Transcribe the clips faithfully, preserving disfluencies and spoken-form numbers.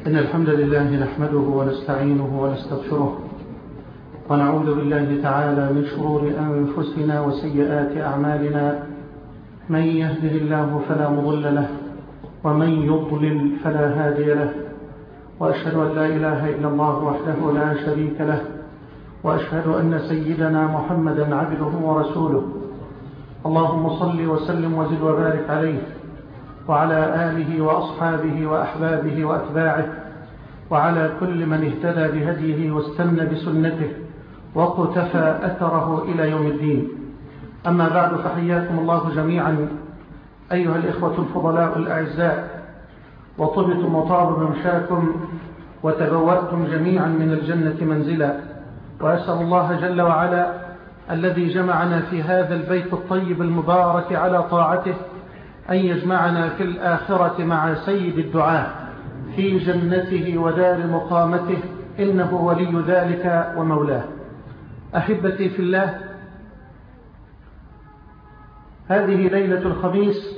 إن الحمد لله نحمده ونستعينه ونستغفره ونعوذ بالله تعالى من شرور أنفسنا وسيئات أعمالنا. من يهده الله فلا مضل له ومن يضلل فلا هادي له، وأشهد أن لا إله إلا الله وحده لا شريك له، وأشهد أن سيدنا محمدا عبده ورسوله. اللهم صل وسلم وزد وبارك عليه وعلى آله وأصحابه وأحبابه وأتباعه وعلى كل من اهتدى بهديه واستنى بسنته وقتفى أثره إلى يوم الدين. أما بعد، فحياكم الله جميعا أيها الإخوة الفضلاء الأعزاء، وطبتم وطاب ممشاكم وتبوأتم جميعا من الجنة منزلا. وأسأل الله جل وعلا الذي جمعنا في هذا البيت الطيب المبارك على طاعته أن يجمعنا في الآخرة مع سيد الدعاء في جنته ودار مقامته، إنه ولي ذلك ومولاه. أحبتي في الله، هذه ليلة الخميس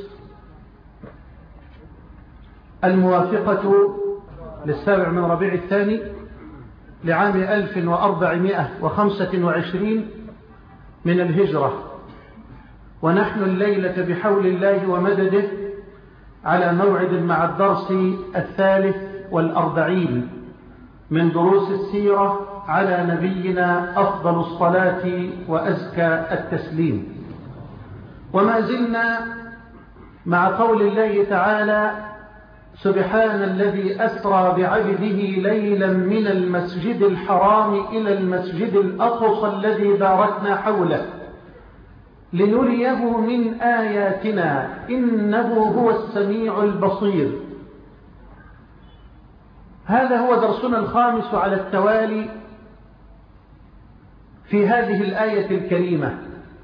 الموافقة للسابع من ربيع الثاني لعام ألف وأربعمائة وخمسة وعشرين من الهجرة، ونحن الليلة بحول الله ومدده على موعد مع الدرس الثالث والأربعين من دروس السيرة على نبينا أفضل الصلاة وأزكى التسليم. وما زلنا مع قول الله تعالى: سبحان الذي أسرى بعبده ليلا من المسجد الحرام إلى المسجد الأقصى الذي باركنا حوله لنريه من آياتنا إنه هو السميع البصير. هذا هو درسنا الخامس على التوالي في هذه الآية الكريمة.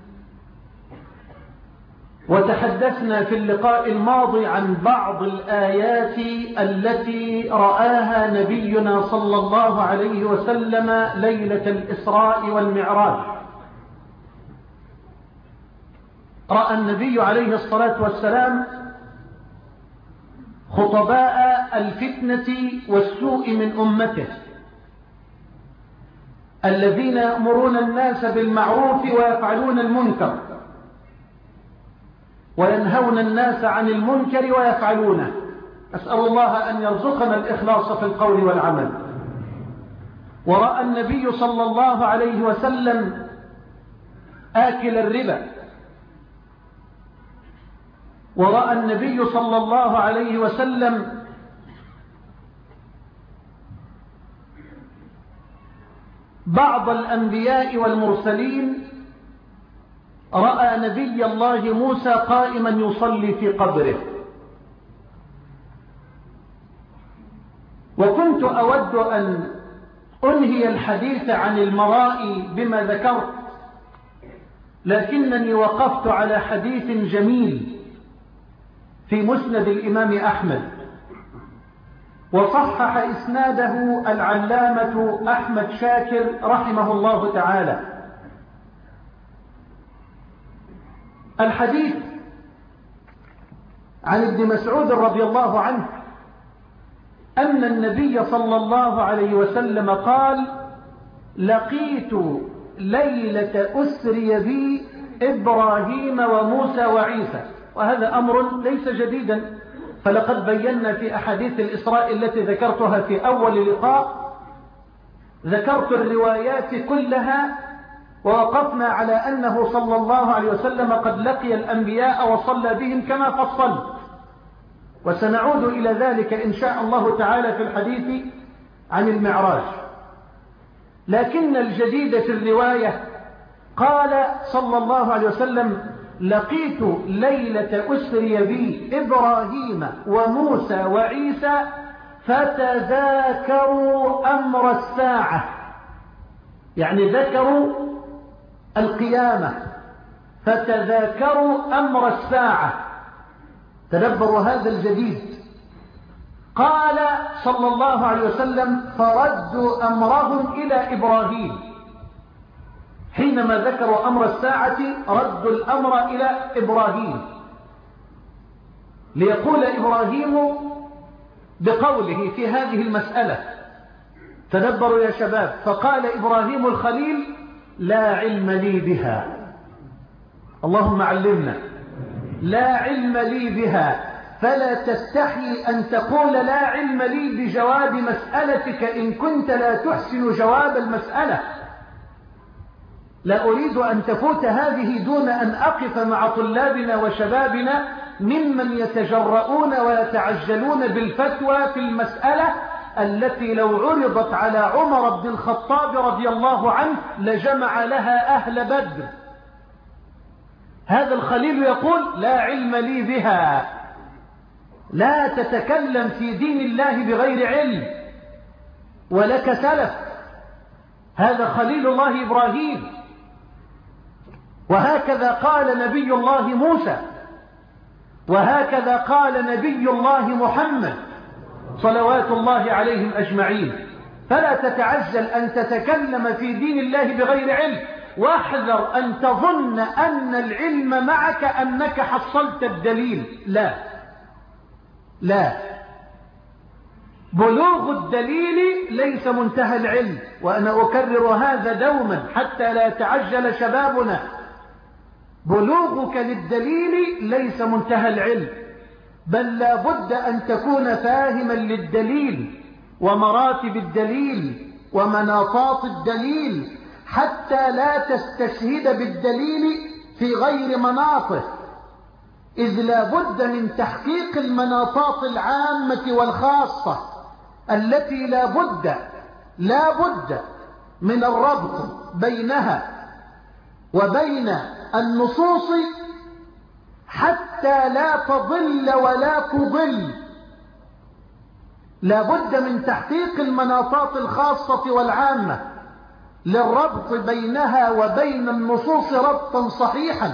وتحدثنا في اللقاء الماضي عن بعض الآيات التي رآها نبينا صلى الله عليه وسلم ليلة الإسراء والمعراج. رأى النبي عليه الصلاة والسلام خطباء الفتنة والسوء من أمته الذين يأمرون الناس بالمعروف ويفعلون المنكر، وينهون الناس عن المنكر ويفعلونه. أسأل الله أن يرزقنا الإخلاص في القول والعمل. ورأى النبي صلى الله عليه وسلم آكل الربا، ورأى النبي صلى الله عليه وسلم بعض الأنبياء والمرسلين. رأى نبي الله موسى قائما يصلي في قبره. وكنت أود أن أنهي الحديث عن المرائي بما ذكرت، لكنني وقفت على حديث جميل في مسند الإمام أحمد، وصحح إسناده العلامة أحمد شاكر رحمه الله تعالى. الحديث عن ابن مسعود رضي الله عنه أن النبي صلى الله عليه وسلم قال: لقيت ليلة أسري بي إبراهيم وموسى وعيسى. وهذا أمر ليس جديدا، فلقد بينا في أحاديث الإسراء التي ذكرتها في أول لقاء، ذكرت الروايات كلها، ووقفنا على أنه صلى الله عليه وسلم قد لقي الأنبياء وصلى بهم كما فصلت، وسنعود إلى ذلك إن شاء الله تعالى في الحديث عن المعراج. لكن الجديد في الرواية قال صلى الله عليه وسلم: لقيت ليلة أسري بي إبراهيم وموسى وعيسى فتذاكروا أمر الساعة، يعني ذكروا القيامة، فتذاكروا أمر الساعة. تدبروا هذا الجديد. قال صلى الله عليه وسلم: فردوا أمرهم إلى إبراهيم. حينما ذكروا أمر الساعة ردوا الأمر إلى إبراهيم، ليقول إبراهيم: بقوله في هذه المسألة، تدبروا يا شباب، فقال إبراهيم الخليل: لا علم لي بها. اللهم علمنا. لا علم لي بها، فلا تستحي أن تقول لا علم لي بجواب مسألتك إن كنت لا تحسن جواب المسألة. لا أريد أن تفوت هذه دون أن أقف مع طلابنا وشبابنا ممن يتجرؤون ويتعجلون بالفتوى في المسألة التي لو عرضت على عمر بن الخطاب رضي الله عنه لجمع لها أهل بدر. هذا الخليل يقول: لا علم لي بها. لا تتكلم في دين الله بغير علم، ولك سلف. هذا خليل الله إبراهيم. وهكذا قال نبي الله موسى، وهكذا قال نبي الله محمد صلوات الله عليهم أجمعين. فلا تتعجل أن تتكلم في دين الله بغير علم، واحذر أن تظن أن العلم معك أنك حصلت الدليل. لا لا، بلوغ الدليل ليس منتهى العلم، وأنا أكرر هذا دوما حتى لا يتعجل شبابنا. بلوغك للدليل ليس منتهى العلم، بل لا بد أن تكون فاهما للدليل ومراتب الدليل ومناطات الدليل، حتى لا تستشهد بالدليل في غير مناطه، إذ لا بد من تحقيق المناطات العامة والخاصة التي لا بد لا بد من الربط بينها وبين النصوص حتى لا تضل ولا تضل. لا بد من تحقيق المناطات الخاصة والعامة للربط بينها وبين النصوص ربطا صحيحا.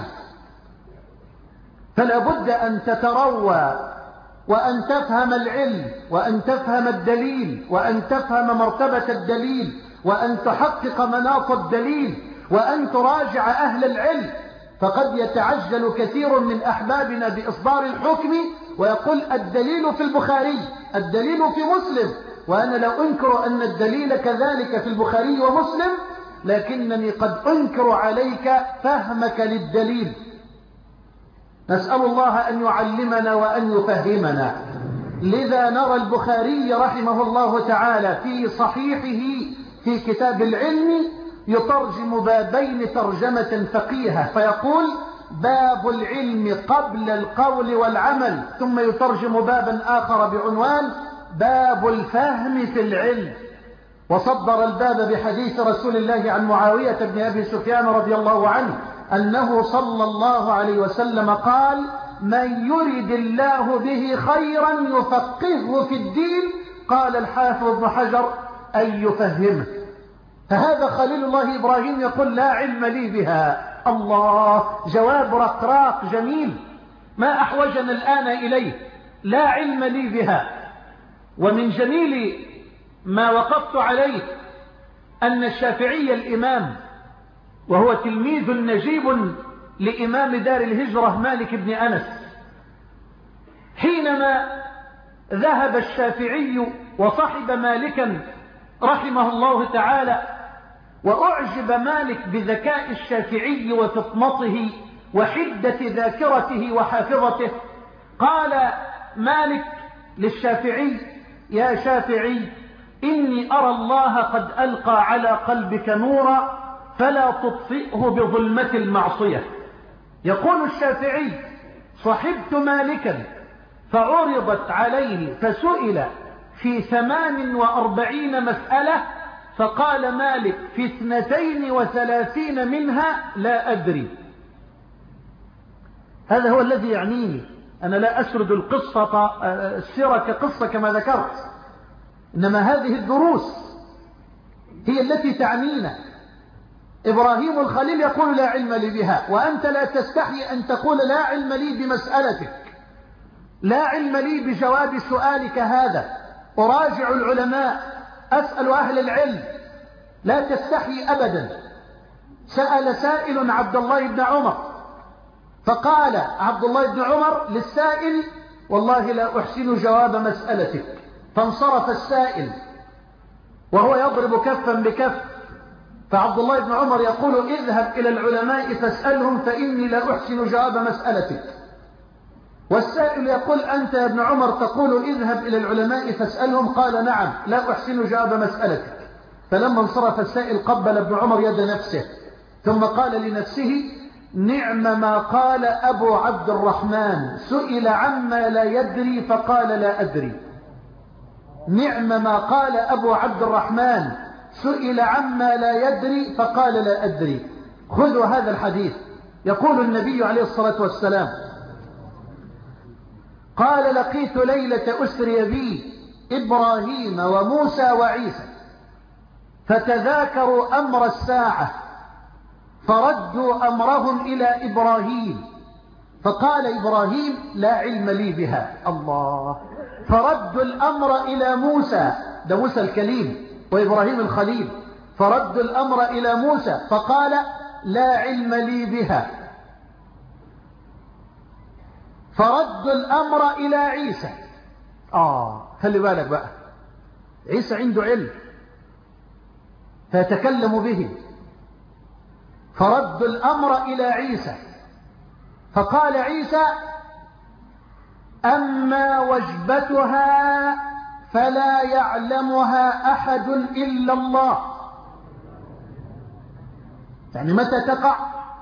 فلا بد أن تتروى وأن تفهم العلم وأن تفهم الدليل وأن تفهم مرتبة الدليل وأن تحقق مناط الدليل وأن تراجع أهل العلم. فقد يتعجل كثير من أحبابنا بإصدار الحكم ويقول: الدليل في البخاري، الدليل في مسلم. وأنا لا أنكر أن الدليل كذلك في البخاري ومسلم، لكنني قد أنكر عليك فهمك للدليل. نسأل الله أن يعلمنا وأن يفهمنا. لذا نرى البخاري رحمه الله تعالى في صحيحه في كتاب العلم يترجم بابين ترجمة فقيهة، فيقول: باب العلم قبل القول والعمل، ثم يترجم بابا آخر بعنوان باب الفهم في العلم. وصدر الباب بحديث رسول الله عن معاوية بن أبي سفيان رضي الله عنه أنه صلى الله عليه وسلم قال: من يرد الله به خيرا يفقهه في الدين. قال الحافظ ابن حجر: أن يفهمه. فهذا خليل الله إبراهيم يقول: لا علم لي بها. الله، جواب رقراق جميل، ما أحوجنا الآن إليه. لا علم لي بها. ومن جميل ما وقفت عليه أن الشافعي الإمام، وهو تلميذ نجيب لإمام دار الهجرة مالك بن أنس، حينما ذهب الشافعي وصحب مالكا رحمه الله تعالى، وأعجب مالك بذكاء الشافعي وفطنته وحدة ذاكرته وحافظته، قال مالك للشافعي: يا شافعي، إني أرى الله قد ألقى على قلبك نورا فلا تطفئه بظلمة المعصية. يقول الشافعي: صحبت مالكا فعرضت عليه فسئل في ثمان وأربعين مسألة، فقال مالك: في اثنتين وثلاثين منها لا أدري. هذا هو الذي يعنيني. أنا لا أسرد القصة السيرة كقصة كما ذكرت، إنما هذه الدروس هي التي تعنينا. إبراهيم الخليل يقول: لا علم لي بها، وأنت لا تستحي أن تقول: لا علم لي بمسألتك، لا علم لي بجواب سؤالك هذا، أراجع العلماء، أسأل أهل العلم. لا تستحي أبدا. سأل سائل عبد الله بن عمر، فقال عبد الله بن عمر للسائل: والله لا أحسن جواب مسألتك، فانصرف السائل وهو يضرب كفا بكف، فعبد الله بن عمر يقول اذهب إلى العلماء فاسألهم فإني لا أحسن جواب مسألتك. والسائل يقول أنت يا ابن عمر تقول اذهب إلى العلماء فاسألهم، قال نعم لا أحسن جواب مسألتك. فلما انصرف السائل قبل ابن عمر يد نفسه ثم قال لنفسه نعم ما قال أبو عبد الرحمن سئل عما لا يدري فقال لا أدري. نعم ما قال أبو عبد الرحمن سئل عما لا يدري فقال لا أدري. خذوا هذا الحديث. يقول النبي عليه الصلاة والسلام قال لقيت ليلة أسري بي إبراهيم وموسى وعيسى فتذاكروا أمر الساعة فردوا أمرهم إلى إبراهيم فقال إبراهيم لا علم لي بها. الله. فردوا الأمر إلى موسى، ده موسى الكليم وإبراهيم الخليل، فردوا الأمر إلى موسى فقال لا علم لي بها. فردوا الأمر إلى عيسى. آه خلي بالك بقى، عيسى عنده علم فيتكلم به. فردوا الأمر إلى عيسى فقال عيسى أما وجبتها فلا يعلمها أحد إلا الله. يعني متى تقع؟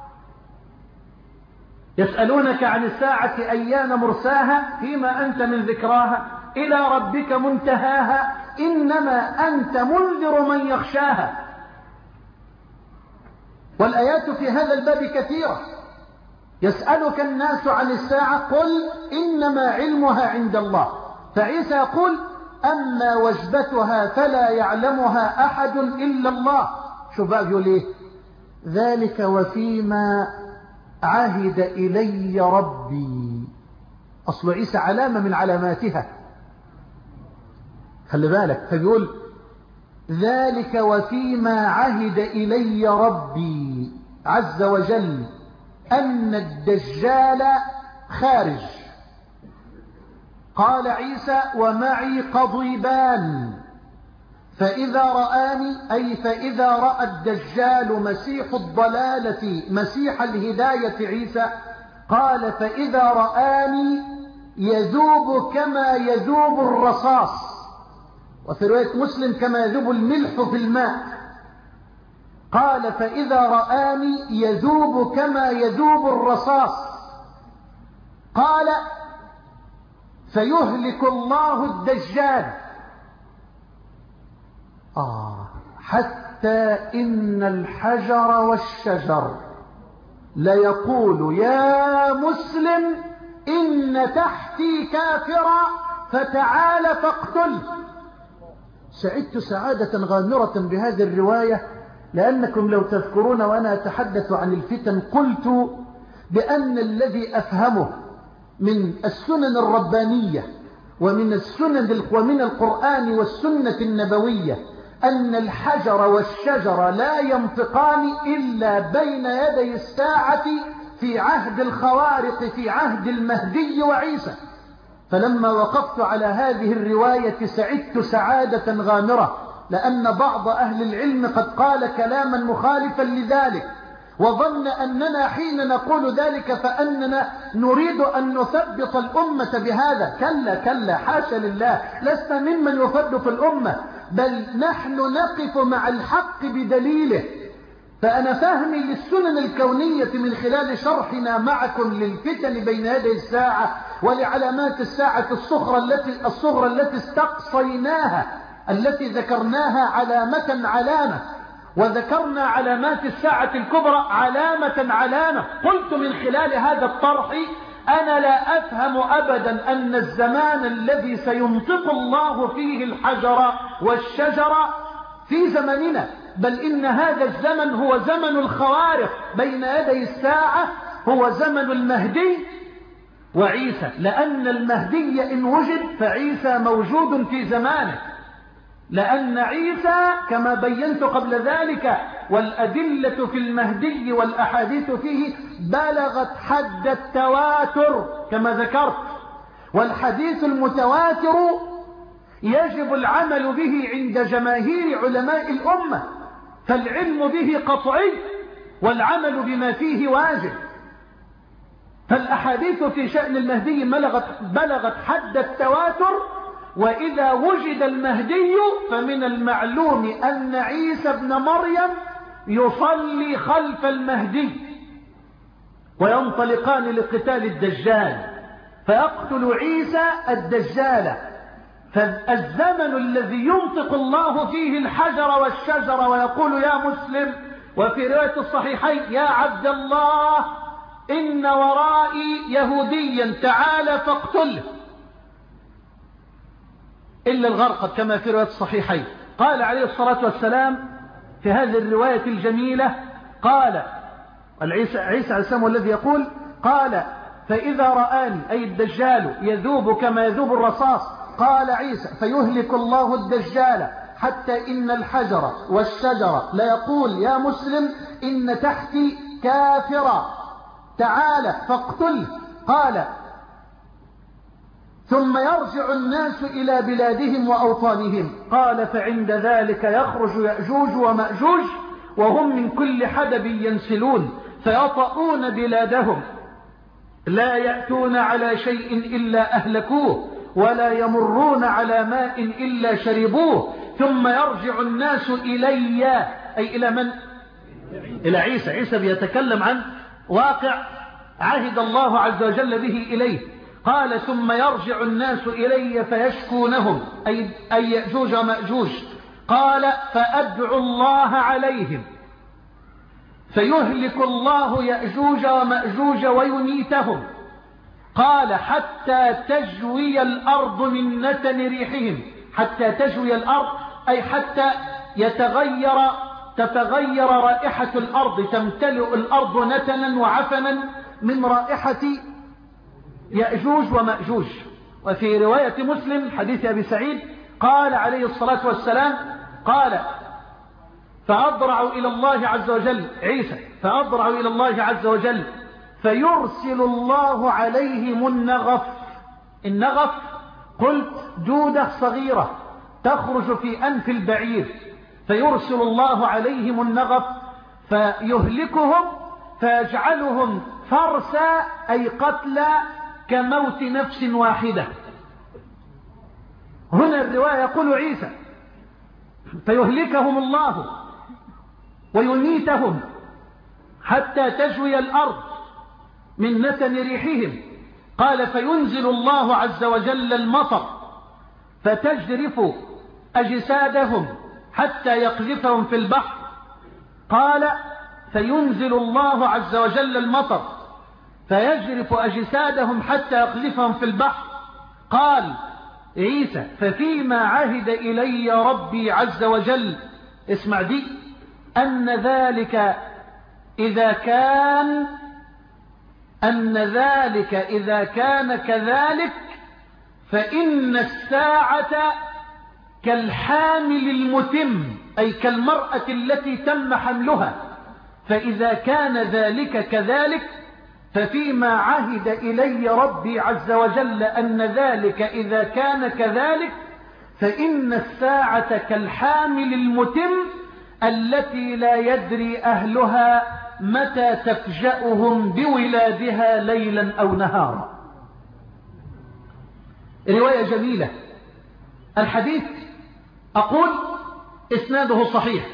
يسألونك عن الساعة أيان مرساها فيما أنت من ذكراها إلى ربك منتهاها إنما أنت منذر من يخشاها. والآيات في هذا الباب كثيرة. يسألك الناس عن الساعة قل إنما علمها عند الله. فعيسى يقول أما وجبتها فلا يعلمها أحد إلا الله. شوف بقى بيقول إيه؟ ذلك وفيما عهد إلي ربي. أصل عيسى علامة من علاماتها، خلي بالك. فبيقول ذلك وفيما عهد إلي ربي عز وجل أن الدجال خارج. قال عيسى ومعي قضيبان فإذا رآني أي فإذا رأى الدجال مسيح الضلالة مسيح الهداية عيسى قال فإذا رآني يذوب كما يذوب الرصاص، وفي رواية مسلم كما يذوب الملح في الماء. قال فإذا رآني يذوب كما يذوب الرصاص. قال فيهلك الله الدجال. آه حتى إن الحجر والشجر ليقول يا مسلم إن تحتي كافرا فتعال فاقتل. سعدت سعادة غامرة بهذه الرواية، لأنكم لو تذكرون وأنا أتحدث عن الفتن قلت بأن الذي أفهمه من السنن الربانية ومن السنن ومن القرآن والسنة النبوية أن الحجر والشجر لا ينطقان إلا بين يدي الساعة في عهد الخوارق في عهد المهدي وعيسى. فلما وقفت على هذه الرواية سعدت سعادة غامرة، لأن بعض أهل العلم قد قال كلاما مخالفا لذلك وظن أننا حين نقول ذلك فأننا نريد أن نثبط الأمة بهذا. كلا كلا حاشا لله، لست ممن يثبط الأمة، بل نحن نقف مع الحق بدليله. فأنا فهمي للسنن الكونية من خلال شرحنا معكم للفتن بين يدي الساعة ولعلامات الساعة الصغرى التي الصغرى التي استقصيناها التي ذكرناها علامة علامة، وذكرنا علامات الساعة الكبرى علامة علامة. قلت من خلال هذا الطرح أنا لا أفهم أبدا أن الزمان الذي سينطق الله فيه الحجر والشجر في زمننا، بل إن هذا الزمن هو زمن الخوارق بين يدي الساعة، هو زمن المهدي وعيسى، لأن المهدي إن وجد فعيسى موجود في زمانه، لأن عيسى كما بينت قبل ذلك والأدلة في المهدي والأحاديث فيه بلغت حد التواتر كما ذكرت. والحديث المتواتر يجب العمل به عند جماهير علماء الأمة، فالعلم به قطعي والعمل بما فيه واجب. فالأحاديث في شأن المهدي بلغت, بلغت حد التواتر، وإذا وجد المهدي فمن المعلوم أن عيسى ابن مريم يصلي خلف المهدي، وينطلقان لقتال الدجال فيقتل عيسى الدجال. فالزمن الذي ينطق الله فيه الحجر والشجر ويقول يا مسلم، وفي رواية الصحيحين يا عبد الله إن ورائي يهوديا تعالى فاقتله، إلا الغرقد كما في رواية الصحيحين. قال عليه الصلاة والسلام في هذه الرواية الجميلة، قال عيسى عليه السلام الذي يقول، قال فإذا رآني أي الدجال يذوب كما يذوب الرصاص، قال عيسى فيهلك الله الدجال حتى إن الحجر والشجر ليقول يا مسلم إن تحتي كافرا تعالى فاقتله. قال ثم يرجع الناس إلى بلادهم وأوطانهم. قال فعند ذلك يخرج يأجوج ومأجوج وهم من كل حدب ينسلون فيطؤون بلادهم، لا يأتون على شيء إلا أهلكوه ولا يمرون على ماء إلا شربوه، ثم يرجع الناس إلي، أي إلى من؟ إلى عيسى. عيسى بيتكلم عن واقع عهد الله عز وجل به إليه. قال ثم يرجع الناس إلي فيشكونهم، أي, أي يأجوج ومأجوج. قال فأدعو الله عليهم فيهلك الله يأجوج ومأجوج ويميتهم. قال حتى تجوي الأرض من نتن ريحهم. حتى تجوي الأرض أي حتى يتغير تتغير رائحة الأرض، تمتلئ الأرض نتنا وعفنا من رائحة يأجوج ومأجوج. وفي رواية مسلم حديث أبي سعيد قال عليه الصلاة والسلام، قال فأضرع إلى الله عز وجل عيسى فأضرع إلى الله عز وجل فيرسل الله عليهم النغف. النغف قلت دودة صغيرة تخرج في أنف البعير، فيرسل الله عليهم النغف فيهلكهم فيجعلهم فرسا أي قتلى كموت نفس واحدة. هنا الرواية يقول عيسى فيهلكهم الله ويميتهم حتى تجوي الأرض من نتن ريحهم. قال فينزل الله عز وجل المطر فتجرف أجسادهم حتى يقذفهم في البحر. قال فينزل الله عز وجل المطر فيجرف أجسادهم حتى يقذفهم في البحر. قال عيسى ففيما عهد إلي ربي عز وجل، اسمع دي، أن ذلك إذا كان أن ذلك إذا كان كذلك فإن الساعة كالحامل المتم، أي كالمرأة التي تم حملها. فإذا كان ذلك كذلك ففيما عهد إلي ربي عز وجل أن ذلك إذا كان كذلك فإن الساعة كالحامل المتم التي لا يدري أهلها متى تفجأهم بولادها ليلا أو نهارا. رواية جميلة. الحديث أقول إسناده صحيح.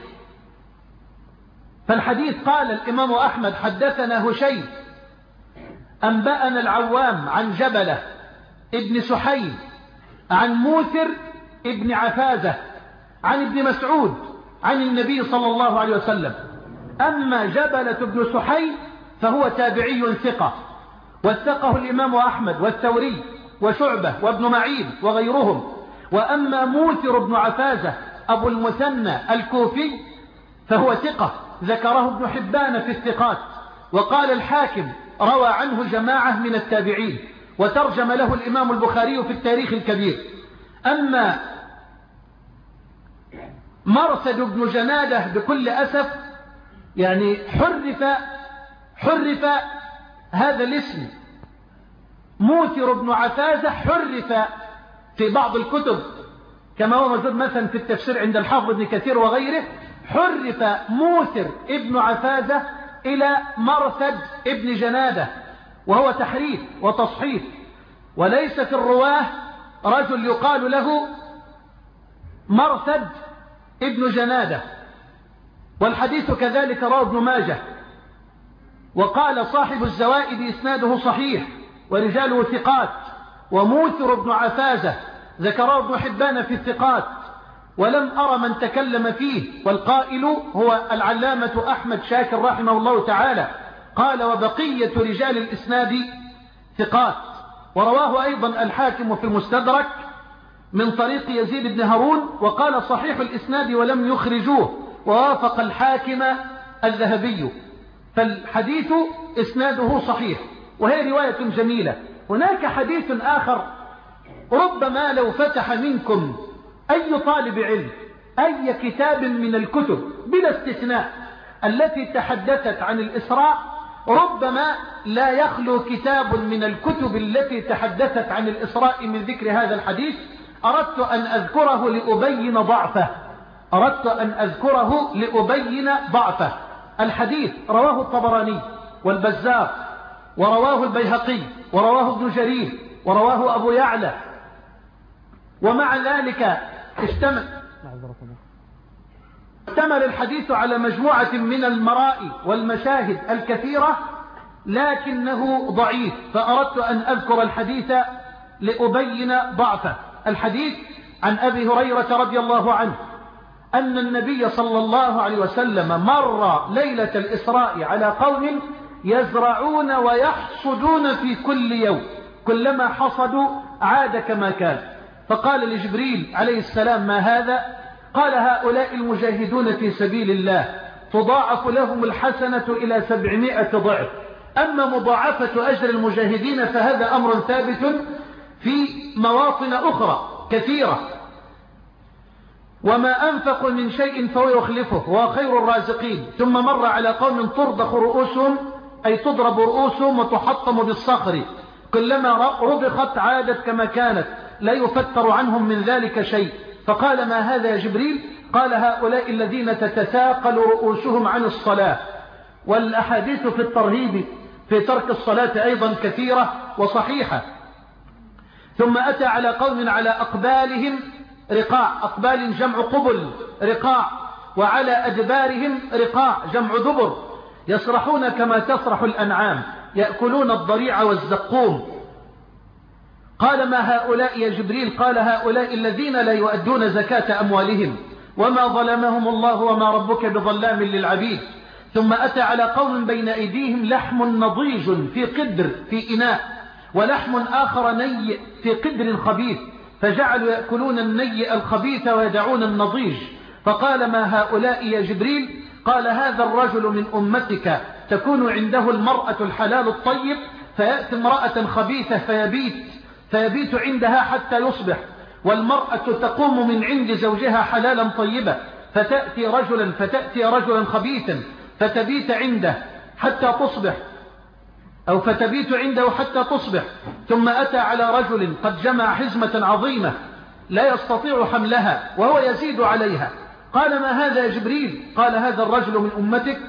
فالحديث قال الإمام أحمد حدثنا هشيم أنبأنا العوام عن جبلة ابن سحيم عن موثر ابن عفازة عن ابن مسعود عن النبي صلى الله عليه وسلم. أما جبلة ابن سحيم فهو تابعي ثقة، وثقه الإمام أحمد والثوري وشعبة وابن معين وغيرهم. وأما موثر ابن عفازة أبو المثنى الكوفي فهو ثقة، ذكره ابن حبان في الثقات، وقال الحاكم روى عنه جماعة من التابعين، وترجم له الإمام البخاري في التاريخ الكبير. أما مرثد بن جنادة بكل أسف يعني حرف حرف هذا الاسم، موثر بن عفازة حرف في بعض الكتب كما هو موجود مثلا في التفسير عند الحافظ ابن كثير وغيره، حرف موثر ابن عفازة إلى مرثد ابن جنادة، وهو تحريف وتصحيف، وليس في الرواه رجل يقال له مرثد ابن جنادة. والحديث كذلك رواه ابن ماجه. وقال صاحب الزوائد إسناده صحيح ورجاله ثقات، وموثر ابن عفازة ذكره ابن حبان في الثقات، ولم أرى من تكلم فيه، والقائل هو العلامة أحمد شاكر رحمه الله تعالى. قال وبقية رجال الإسناد ثقات. ورواه أيضا الحاكم في المستدرك من طريق يزيد بن هارون، وقال صحيح الإسناد ولم يخرجوه، ووافق الحاكم الذهبي. فالحديث إسناده صحيح، وهي رواية جميلة. هناك حديث آخر ربما لو فتح منكم أي طالب علم أي كتاب من الكتب بلا استثناء التي تحدثت عن الإسراء، ربما لا يخلو كتاب من الكتب التي تحدثت عن الإسراء من ذكر هذا الحديث. أردت أن أذكره لأبين ضعفه أردت أن أذكره لأبين ضعفه. الحديث رواه الطبراني والبزار، ورواه البيهقي، ورواه ابن جرير، ورواه أبو يعلى. ومع ذلك اشتمل اشتمل الحديث على مجموعة من المرائي والمشاهد الكثيرة، لكنه ضعيف، فأردت أن أذكر الحديث لأبين ضعفه. الحديث عن أبي هريرة رضي الله عنه أن النبي صلى الله عليه وسلم مر ليلة الإسراء على قوم يزرعون ويحصدون في كل يوم، كلما حصدوا عاد كما كان، فقال لجبريل عليه السلام ما هذا؟ قال هؤلاء المجاهدون في سبيل الله تضاعف لهم الحسنة إلى سبعمائة ضعف. أما مضاعفة أجر المجاهدين فهذا أمر ثابت في مواطن أخرى كثيرة. وما أنفق من شيء فهو يخلفه وهو خير الرازقين. ثم مر على قوم ترضخ رؤوسهم، أي تضرب رؤوسهم وتحطم بالصخر، كلما رضخت عادت كما كانت، لا يفتر عنهم من ذلك شيء. فقال ما هذا يا جبريل؟ قال هؤلاء الذين تتثاقل رؤوسهم عن الصلاة. والأحاديث في الترهيب في ترك الصلاة أيضا كثيرة وصحيحة. ثم أتى على قوم على أقبالهم رقاع، أقبال جمع قبل رقاع، وعلى أدبارهم رقاع جمع دبر، يسرحون كما تسرح الأنعام، يأكلون الضريع والزقوم. قال ما هؤلاء يا جبريل؟ قال هؤلاء الذين لا يؤدون زكاة أموالهم، وما ظلمهم الله وما ربك بظلام للعبيد. ثم أتى على قوم بين أيديهم لحم نضيج في قدر في إناء، ولحم آخر ني في قدر خبيث، فجعلوا يأكلون الني الخبيث ويدعون النضيج. فقال ما هؤلاء يا جبريل؟ قال هذا الرجل من أمتك تكون عنده المرأة الحلال الطيب، فيأتي امرأة خبيثة فيبيت فيبيت عندها حتى يصبح، والمرأة تقوم من عند زوجها حلالا طيبا، فتأتي رجلا فتأتي رجلا خبيثا فتبيت عنده حتى تصبح، أو فتبيت عنده حتى تصبح. ثم أتى على رجل قد جمع حزمة عظيمة لا يستطيع حملها وهو يزيد عليها. قال ما هذا يا جبريل؟ قال هذا الرجل من أمتك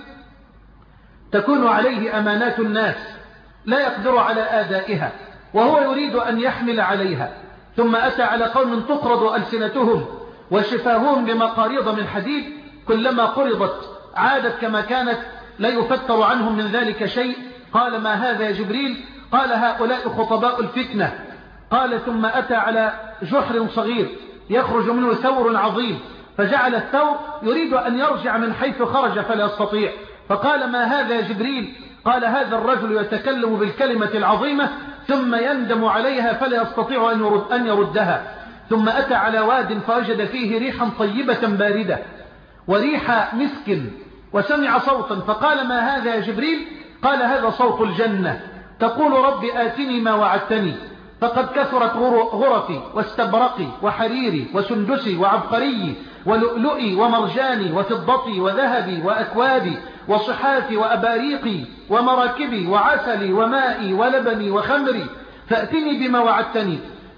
تكون عليه أمانات الناس لا يقدر على آدائها، وهو يريد أن يحمل عليها. ثم أتى على قوم تقرض ألسنتهم وشفاههم بمقاريض من حديد، كلما قرضت عادت كما كانت، لا يفتر عنهم من ذلك شيء. قال ما هذا يا جبريل؟ قال هؤلاء خطباء الفتنة. قال ثم أتى على جحر صغير يخرج منه ثور عظيم، فجعل الثور يريد أن يرجع من حيث خرج فلا يستطيع. فقال ما هذا يا جبريل؟ قال هذا الرجل يتكلم بالكلمة العظيمة ثم يندم عليها فلا يستطيع أن يرد أن يردها. ثم أتى على واد فوجد فيه ريحا طيبة باردة وريح مسك، وسمع صوتا فقال ما هذا يا جبريل؟ قال هذا صوت الجنة تقول رب آتني ما وعدتني، فقد كثرت غرفي واستبرقي وحريري وسندسي وعبقري ولؤلؤي ومرجاني وفضتي وذهبي وأكوابي وصحافي وأباريقي ومراكبي وعسلي ومائي ولبني وخمري، فأتني بما وعدتني.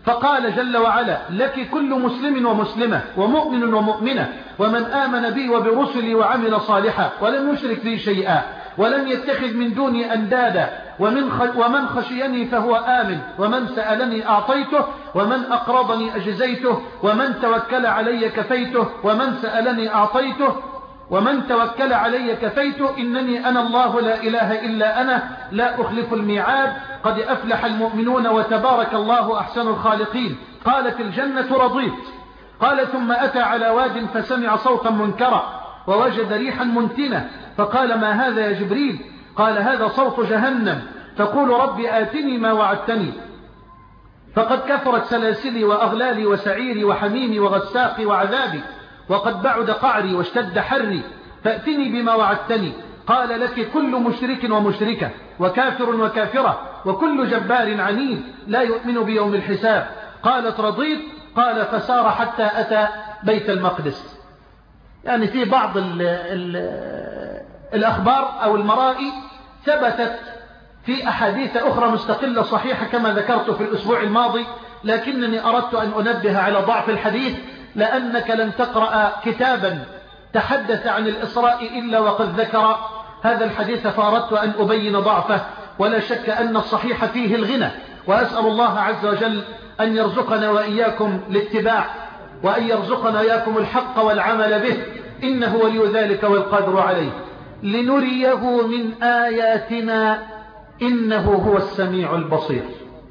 فقال جل وعلا: لك كل مسلم ومسلمة ومؤمن ومؤمنة ومن آمن بي وبرسلي وعمل صالحا ولم يشرك بي شيئا ولم يتخذ من دوني أندادا ومن, ومن خشيني فهو آمن ومن سألني أعطيته ومن أقرضني أجزيته ومن توكل علي كفيته ومن سألني أعطيته ومن توكل علي كفيته إنني أنا الله لا إله إلا أنا لا أخلف الميعاد قد أفلح المؤمنون وتبارك الله أحسن الخالقين. قالت الجنة: رضيت. قال: ثم أتى على واد فسمع صوتا منكرا ووجد ريحا منتنة فقال: ما هذا يا جبريل؟ قال: هذا صوت جهنم تقول: رب آتني ما وعدتني فقد كثرت سلاسلي وأغلالي وسعيري وحميمي وغساقي وعذابي وقد بعد قعري واشتد حري فأتني بما وعدتني. قال: لك كل مشرك ومشركة وكافر وكافرة وكل جبار عنيد لا يؤمن بيوم الحساب. قالت: رضيت. قال: فسار حتى أتى بيت المقدس. يعني في بعض ال ال الأخبار أو المرائي ثبتت في أحاديث أخرى مستقلة صحيحة كما ذكرت في الأسبوع الماضي، لكنني أردت أن أنبه على ضعف الحديث لأنك لن تقرأ كتابا تحدث عن الإسراء إلا وقد ذكر هذا الحديث، فأردت أن أبين ضعفه. ولا شك أن الصحيح فيه الغنى، وأسأل الله عز وجل أن يرزقنا وإياكم الاتباع وأن يرزقنا إياكم الحق والعمل به، إنه ولي ذلك والقادر عليه. لنريه من آياتنا إنه هو السميع البصير.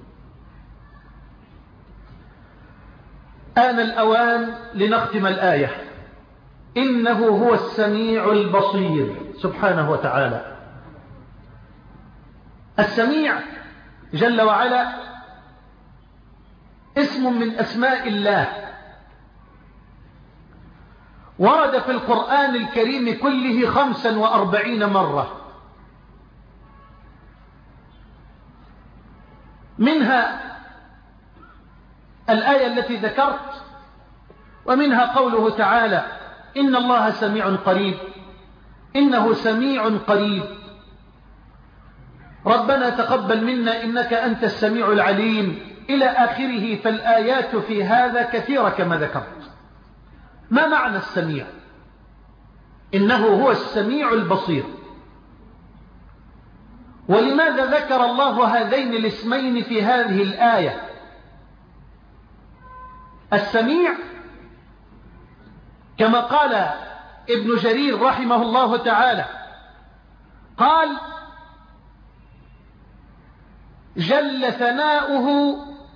آن الأوان لنختم الآية: إنه هو السميع البصير سبحانه وتعالى. السميع جل وعلا اسم من أسماء الله، ورد في القرآن الكريم كله خمسا وأربعين مرة، منها الآية التي ذكرت، ومنها قوله تعالى: إن الله سميع قريب، إنه سميع قريب، ربنا تقبل منا إنك أنت السميع العليم، إلى آخره. فالآيات في هذا كثيرة كما ذكرت. ما معنى السميع؟ إنه هو السميع البصير. ولماذا ذكر الله هذين الاسمين في هذه الآية؟ السميع كما قال ابن جرير رحمه الله تعالى، قال: جل ثناؤه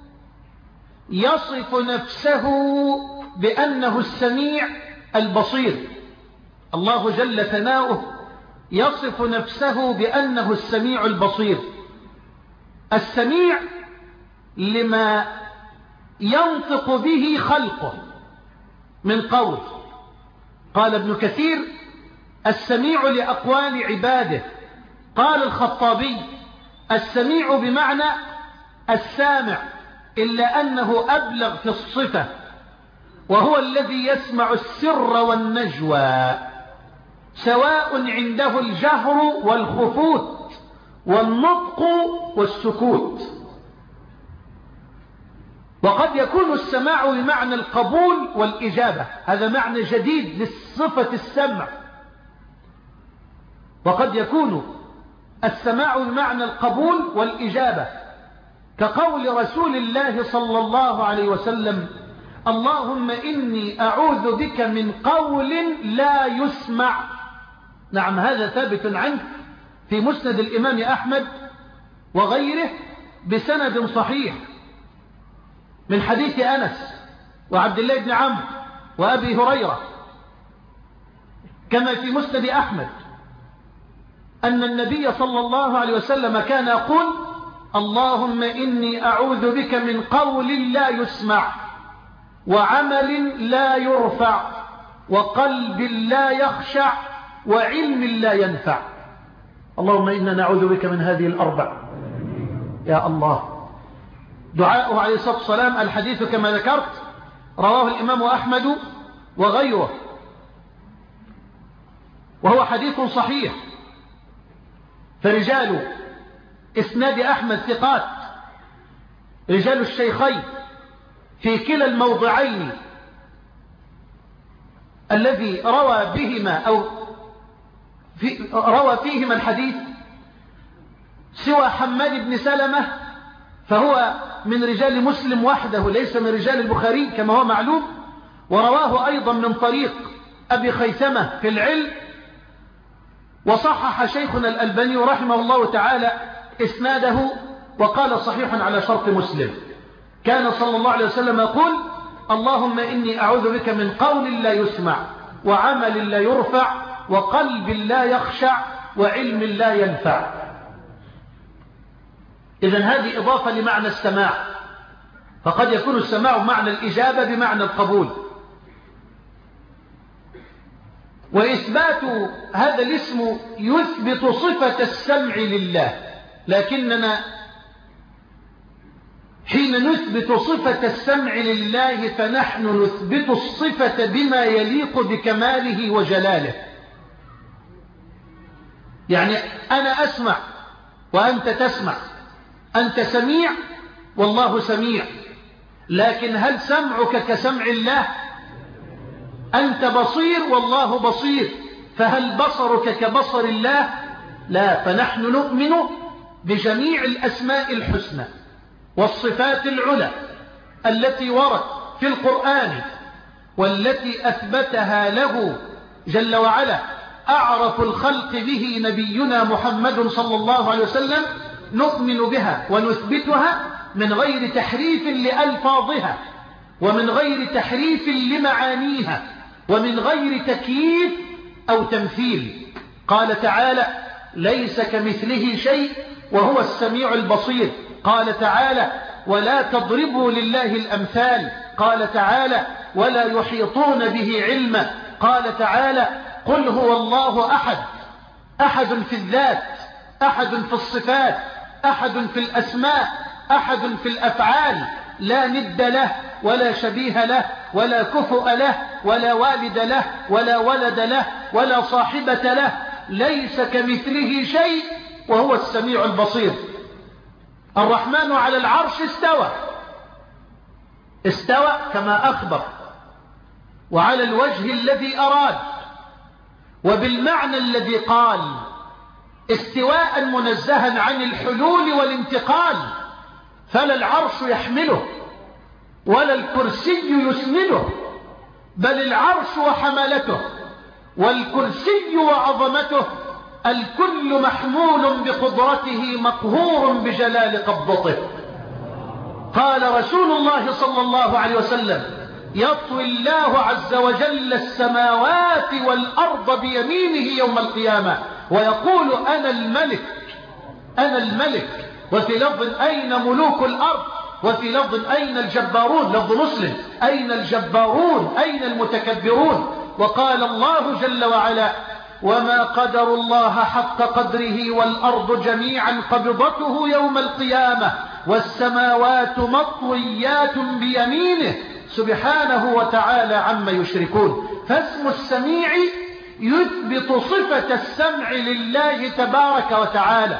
يصف نفسه بأنه السميع البصير. الله جل ثناؤه يصف نفسه بأنه السميع البصير. السميع لما ينطق به خلقه من قول. قال ابن كثير: السميع لأقوال عباده. قال الخطابي: السميع بمعنى السامع، إلا أنه أبلغ في الصفة، وهو الذي يسمع السر والنجوى، سواء عنده الجهر والخفوت والنطق والسكوت. وقد يكون السماع بمعنى القبول والإجابة، هذا معنى جديد للصفة السمع. وقد يكون السماع بمعنى القبول والإجابة، كقول رسول الله صلى الله عليه وسلم: اللهم إني أعوذ بك من قول لا يسمع. نعم، هذا ثابت عنه في مسند الإمام أحمد وغيره بسند صحيح من حديث أنس وعبد الله بن عمرو وأبي هريرة، كما في مسند أحمد أن النبي صلى الله عليه وسلم كان يقول: اللهم إني أعوذ بك من قول لا يسمع، وعمل لا يرفع، وقلب لا يخشع، وعلم لا ينفع. اللهم إنا نعوذ بك من هذه الأربع يا الله. دعاءه عليه الصلاة والسلام الحديث كما ذكرت رواه الإمام أحمد وغيره، وهو حديث صحيح. فرجال إسناد أحمد ثقات، رجال الشيخين في كلا الموضعين الذي روى بهما أو في روى فيهما الحديث سوى حماد بن سلمة فهو من رجال مسلم وحده ليس من رجال البخاري كما هو معلوم، ورواه أيضا من طريق أبي خيثمة في العلم، وصحح شيخنا الألباني رحمه الله تعالى إسناده وقال صحيح على شرط مسلم. كان صلى الله عليه وسلم يقول: اللهم إني أعوذ بك من قول لا يسمع وعمل لا يرفع وقلب لا يخشع وعلم لا ينفع. إذن هذه إضافة لمعنى السماع، فقد يكون السماع بمعنى الإجابة بمعنى القبول. وإثبات هذا الاسم يثبت صفة السمع لله، لكننا حين نثبت صفة السمع لله فنحن نثبت الصفة بما يليق بكماله وجلاله. يعني أنا أسمع وأنت تسمع، أنت سميع والله سميع، لكن هل سمعك كسمع الله؟ أنت بصير والله بصير، فهل بصرك كبصر الله؟ لا. فنحن نؤمن بجميع الأسماء الحسنى والصفات العلى التي ورد في القرآن والتي أثبتها له جل وعلا أعرف الخلق به نبينا محمد صلى الله عليه وسلم، نؤمن بها ونثبتها من غير تحريف لألفاظها ومن غير تحريف لمعانيها ومن غير تكييف أو تمثيل. قال تعالى: ليس كمثله شيء وهو السميع البصير. قال تعالى: ولا تضربوا لله الأمثال. قال تعالى: ولا يحيطون به علما. قال تعالى: قل هو الله أحد، أحد في الذات، أحد في الصفات، أحد في الأسماء، أحد في الأفعال، لا ند له ولا شبيه له ولا كفؤ له ولا والد له ولا ولد له ولا صاحبة له، ليس كمثله شيء وهو السميع البصير. الرحمن على العرش استوى، استوى كما أخبر وعلى الوجه الذي أراد وبالمعنى الذي قال، استواء منزها عن الحلول والانتقال، فلا العرش يحمله ولا الكرسي يسنده، بل العرش وحملته والكرسي وعظمته الكل محمول بقدرته مقهور بجلال قبضته. قال رسول الله صلى الله عليه وسلم: يطوي الله عز وجل السماوات والأرض بيمينه يوم القيامة ويقول: أنا الملك، أنا الملك. وفي لفظ: أين ملوك الأرض؟ وفي لفظ: أين الجبارون؟ لفظ مسلم: أين الجبارون؟ أين المتكبرون؟ وقال الله جل وعلا: وما قدر الله حق قدره والأرض جميعا قبضته يوم القيامة والسماوات مطويات بيمينه سبحانه وتعالى عما يشركون. فاسم السميع يثبت صفة السمع لله تبارك وتعالى.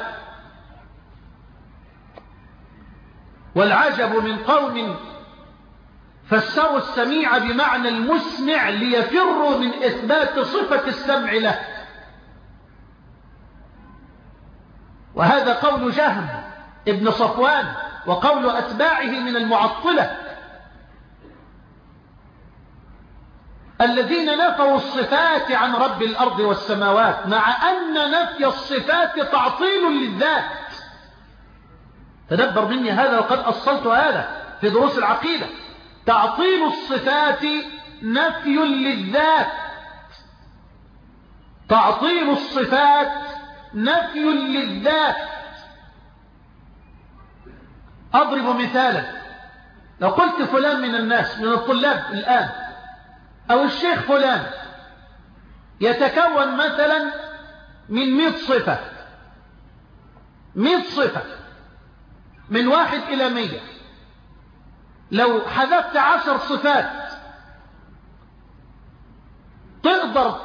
والعجب من قوم فسروا السميع بمعنى المسمع ليفروا من إثبات صفة السمع له، وهذا قول جهم ابن صفوان وقول أتباعه من المعطلة الذين نفوا الصفات عن رب الأرض والسماوات، مع أن نفي الصفات تعطيل للذات. تدبر مني هذا وقد أصلت هذا في دروس العقيدة. تعطيل الصفات نفي للذات، تعطيل الصفات نفي للذات. أضرب مثالا: لو قلت فلان من الناس من الطلاب الآن أو الشيخ فلان يتكون مثلا من مئة صفة، مئة صفة من واحد إلى مئة، لو حذفت عشر صفات تقدر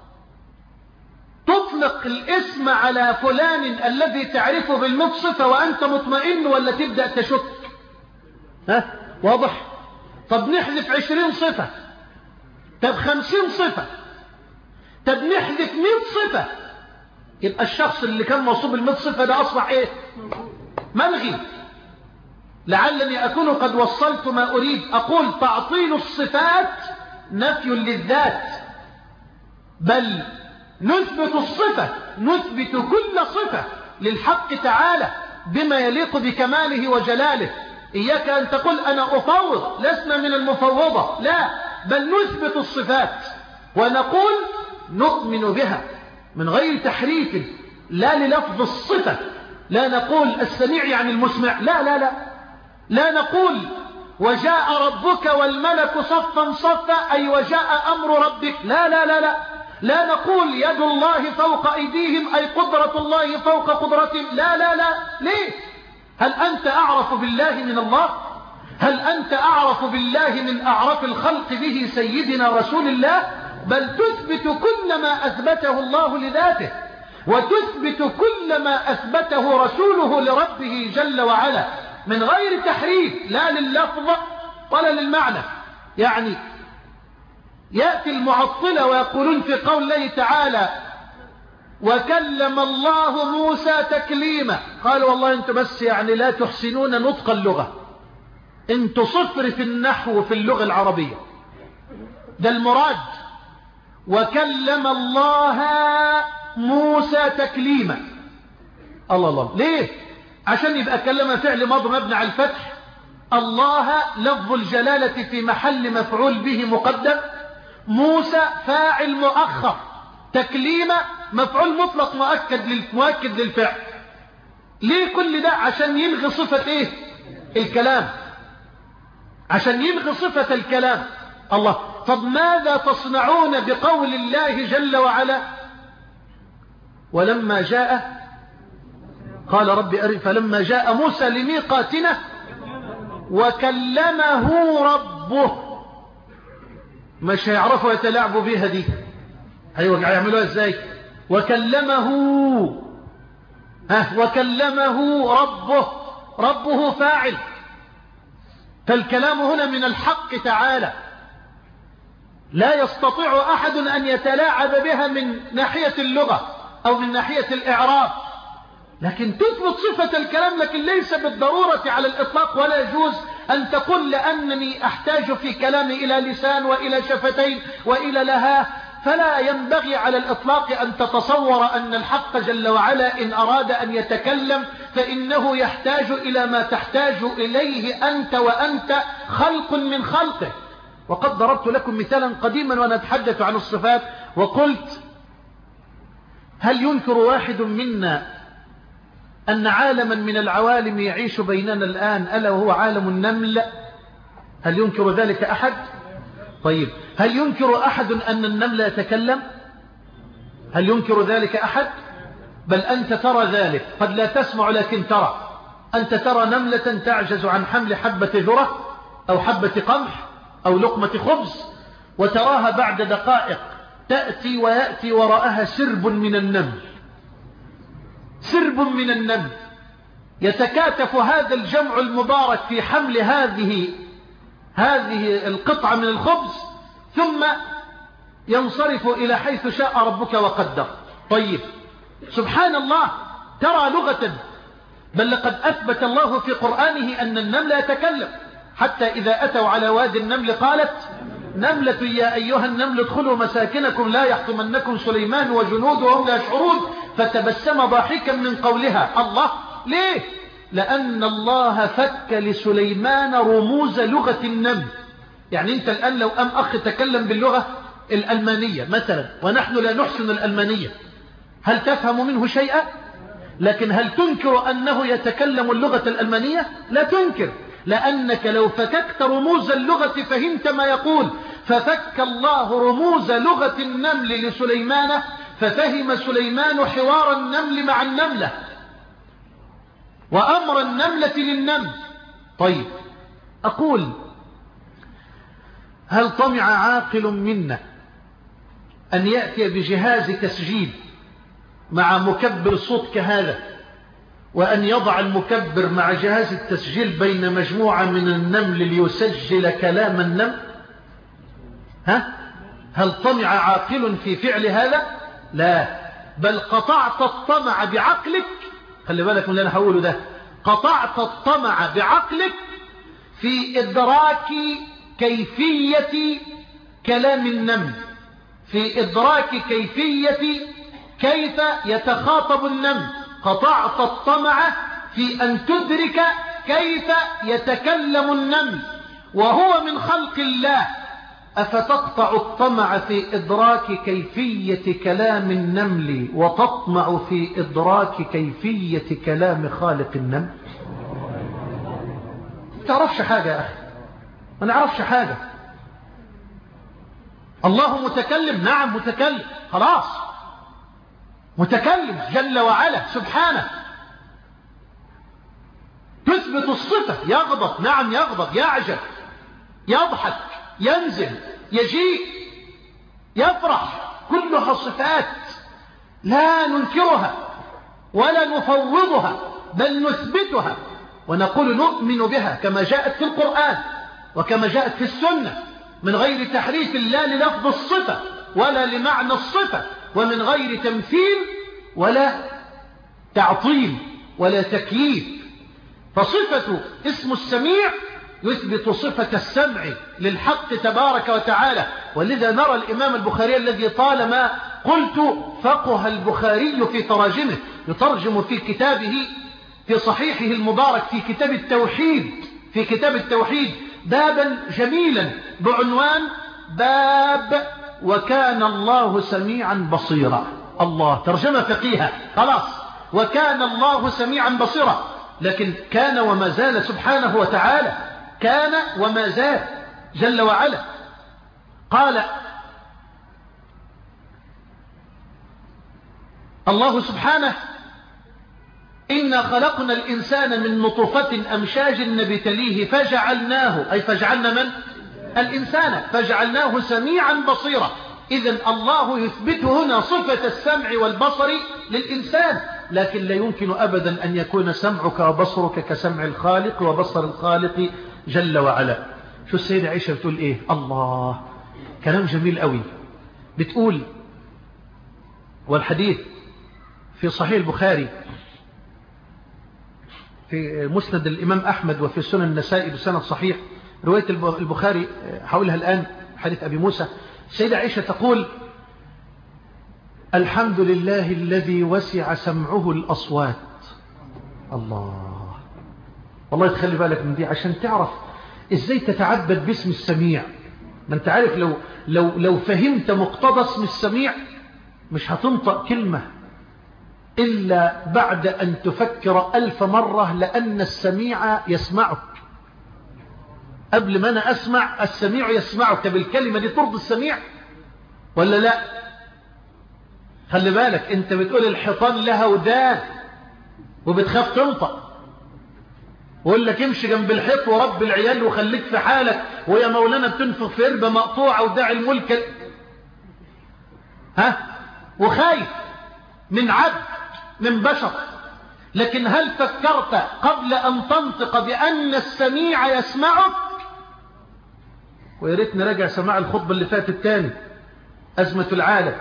تطلق الاسم على فلان الذي تعرفه بالمئة صفة وأنت مطمئن، ولا تبدأ تشك؟ ها؟ واضح؟ طب نحذف عشرين صفة، طب خمسين صفة، طب نحذف مئة صفة، يبقى الشخص اللي كان موصوف بالمئة صفة ده أصبح إيه؟ ملغي. لعلني أكون قد وصلت ما أريد. أقول تعطيل الصفات نفي للذات، بل نثبت الصفة، نثبت كل صفة للحق تعالى بما يليق بكماله وجلاله. إياك أن تقول أنا أفوض، لسنا من المفوضة، لا، بل نثبت الصفات ونقول نؤمن بها من غير تحريف، لا للفظ الصفة، لا نقول السميع يعني المسمع، لا لا لا لا نقول وجاء ربك والملك صفا صفا أي وجاء أمر ربك، لا لا لا لا لا نقول يد الله فوق أيديهم أي قدرة الله فوق قدرتهم، لا لا لا. ليه؟ هل أنت أعرف بالله من الله؟ هل أنت أعرف بالله من أعرف الخلق به سيدنا رسول الله؟ بل تثبت كل ما أثبته الله لذاته، وتثبت كل ما أثبته رسوله لربه جل وعلا من غير تحريف، لا لللفظ ولا للمعنى. يعني يأتي المعطلة ويقولون في قول الله تعالى وكلم الله موسى تكليما، قالوا والله انتم بس يعني لا تحسنون نطق اللغة، انتم صفر في النحو في اللغة العربية، ده المراد. وكلم الله موسى تكليما، الله الله، ليه؟ عشان يبقى كلمة فعل ماضي مبني على الفتح، الله لفظ الجلالة في محل مفعول به مقدم، موسى فاعل مؤخر، تكليمة مفعول مطلق مؤكد مؤكد للفعل. ليه كل ده؟ عشان يلغي صفة ايه؟ الكلام، عشان يلغي صفة الكلام. الله، طب ماذا تصنعون بقول الله جل وعلا ولما جاء قال رب أرني، فلما جاء موسى لميقاتنا وكلمه ربه، مش هيعرفوا يتلاعبوا بيها دي، هيعملوها ازاي؟ وكلمه، ها وكلمه ربه، ربه فاعل، فالكلام هنا من الحق تعالى، لا يستطيع أحد أن يتلاعب بها من ناحية اللغة أو من ناحية الإعراب، لكن تثبت صفة الكلام، لكن ليس بالضرورة على الإطلاق، ولا يجوز أن تقول لأنني أحتاج في كلامي إلى لسان وإلى شفتين وإلى لها، فلا ينبغي على الإطلاق أن تتصور أن الحق جل وعلا إن أراد أن يتكلم فإنه يحتاج إلى ما تحتاج إليه أنت وأنت خلق من خلقه. وقد ضربت لكم مثالا قديما وأنا أتحدث عن الصفات وقلت هل ينكر واحد منا أن عالما من العوالم يعيش بيننا الآن ألا وهو عالم النمل؟ هل ينكر ذلك أحد؟ طيب هل ينكر أحد أن النمل يتكلم؟ هل ينكر ذلك أحد؟ بل أنت ترى ذلك، قد لا تسمع لكن ترى. أنت ترى نملة تعجز عن حمل حبة ذرة أو حبة قمح أو لقمة خبز، وتراها بعد دقائق تأتي ويأتي وراءها سرب من النمل، سرب من النمل، يتكاتف هذا الجمع المبارك في حمل هذه هذه القطعة من الخبز، ثم ينصرف إلى حيث شاء ربك وقدر. طيب سبحان الله، ترى لغة، بل لقد أثبت الله في قرآنه أن النمل يتكلم، حتى إذا أتوا على وادي النمل قالت نملة يا أيها النمل ادخلوا مساكنكم لا يحطمنكم سليمان وجنوده وهم لا يشعرون، فتبسم ضاحكا من قولها. الله، ليه؟ لأن الله فك لسليمان رموز لغة النمل. يعني أنت الآن لو أم أخ تكلم باللغة الألمانية مثلا ونحن لا نحسن الألمانية، هل تفهم منه شيئا؟ لكن هل تنكر أنه يتكلم اللغة الألمانية؟ لا تنكر، لأنك لو فككت رموز اللغة فهمت ما يقول. ففك الله رموز لغة النمل لسليمان ففهم سليمان حوار النمل مع النملة وأمر النملة للنمل. طيب أقول هل طمع عاقل منا أن يأتي بجهاز تسجيل مع مكبر صوت كهذا وأن يضع المكبر مع جهاز التسجيل بين مجموعة من النمل ليسجل كلام النمل؟ ها؟ هل طمع عاقل في فعل هذا؟ لا، بل قطعت الطمع بعقلك. خلي بالك من اللي أنا هقوله ده. قطعت الطمع بعقلك في إدراك كيفية كلام النمل، في إدراك كيفية كيف يتخاطب النمل. قطعت الطمع في أن تدرك كيف يتكلم النمل وهو من خلق الله. أفتقطع الطمع في إدراك كيفية كلام النمل وتطمع في إدراك كيفية كلام خالق النمل؟ ما تعرفش حاجة يا أخي، ما نعرفش حاجة. الله متكلم، نعم متكلم، خلاص متكلم جل وعلا سبحانه. تثبت الصفة، يغضب، نعم يغضب، يعجب، يضحك، ينزل، يجيء، يفرح، كلها صفات لا ننكرها ولا نفوضها، بل نثبتها ونقول نؤمن بها كما جاءت في القرآن وكما جاءت في السنة، من غير تحريف لا للفظ الصفة ولا لمعنى الصفة، ومن غير تمثيل ولا تعطيل ولا تكييف. فصفة اسم السميع يثبت صفة السمع للحق تبارك وتعالى. ولذا نرى الإمام البخاري الذي طالما قلت فقه البخاري في تراجمه، يترجم في كتابه في صحيحه المبارك في كتاب التوحيد، في كتاب التوحيد بابا جميلا بعنوان باب وكان الله سميعا بصيرا. الله، ترجمة فقيهة، خلاص، وكان الله سميعا بصيرا. لكن كان وما زال سبحانه وتعالى، كان وما زال جل وعلا. قال الله سبحانه إنا خلقنا الإنسان من نطفة أمشاج نبتليه فجعلناه، أي فجعلنا من؟ الإنسان، فجعلناه سميعا بصيرا. إذن الله يثبت هنا صفة السمع والبصر للإنسان، لكن لا يمكن أبدا أن يكون سمعك وبصرك كسمع الخالق وبصر الخالق جل وعلا. شو السيدة عائشة بتقول إيه؟ الله، كلام جميل قوي. بتقول، والحديث في صحيح البخاري في مسند الإمام أحمد وفي سنن النسائي بسند صحيح، رواية البخاري حولها الآن حديث أبي موسى. السيدة عائشة تقول الحمد لله الذي وسع سمعه الأصوات. الله، والله تخلي بالك من دي عشان تعرف إزاي تتعبد باسم السميع. ما أنت عارف لو, لو, لو فهمت مقتضى اسم السميع مش هتنطق كلمة إلا بعد أن تفكر ألف مرة، لأن السميع يسمعك. قبل ما أنا أسمع السميع يسمعك. بالكلمة دي ترضي السميع ولا لا؟ خلي بالك، أنت بتقول الحيطان لها ودان وبتخاف تنطق، وقول لك امشي جنب الحيط ورب العيال وخليك في حالك، ويا مولانا بتنفخ في قربة مقطوعة وداعي الملك، ها، وخايف من عبد من بشر. لكن هل فكرت قبل أن تنطق بأن السميع يسمعك؟ ويا ريت نراجع سماع الخطبة اللي فاتت تاني، أزمة العالم.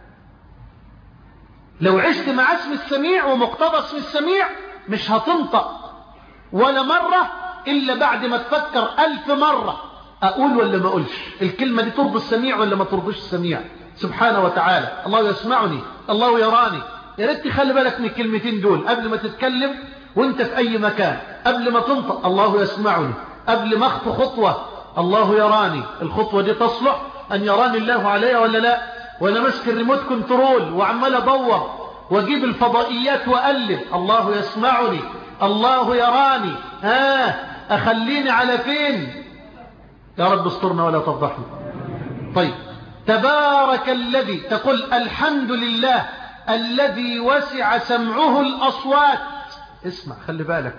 لو عشت مع اسم السميع ومقتضى اسم السميع مش هتنطق ولا مرة إلا بعد ما تفكر ألف مرة أقول ولا ما أقولش الكلمة دي ترضي السميع ولا ما ترضيش السميع سبحانه وتعالى. الله يسمعني، الله يراني. يا ريت تخلي بالك من الكلمتين دول قبل ما تتكلم وانت في أي مكان. قبل ما تنطق الله يسمعني، قبل ما اخطو خطوة الله يراني. الخطوة دي تصلح أن يراني الله عليها ولا لا؟ وانا ماسك الريموت كنترول وعمال ادور واجيب الفضائيات واقلب، الله يسمعني، الله يراني. ها، اخليني على فين؟ يا رب استرنا ولا تفضحنا. طيب، تبارك الذي، تقول الحمد لله الذي وسع سمعه الأصوات. اسمع، خلي بالك،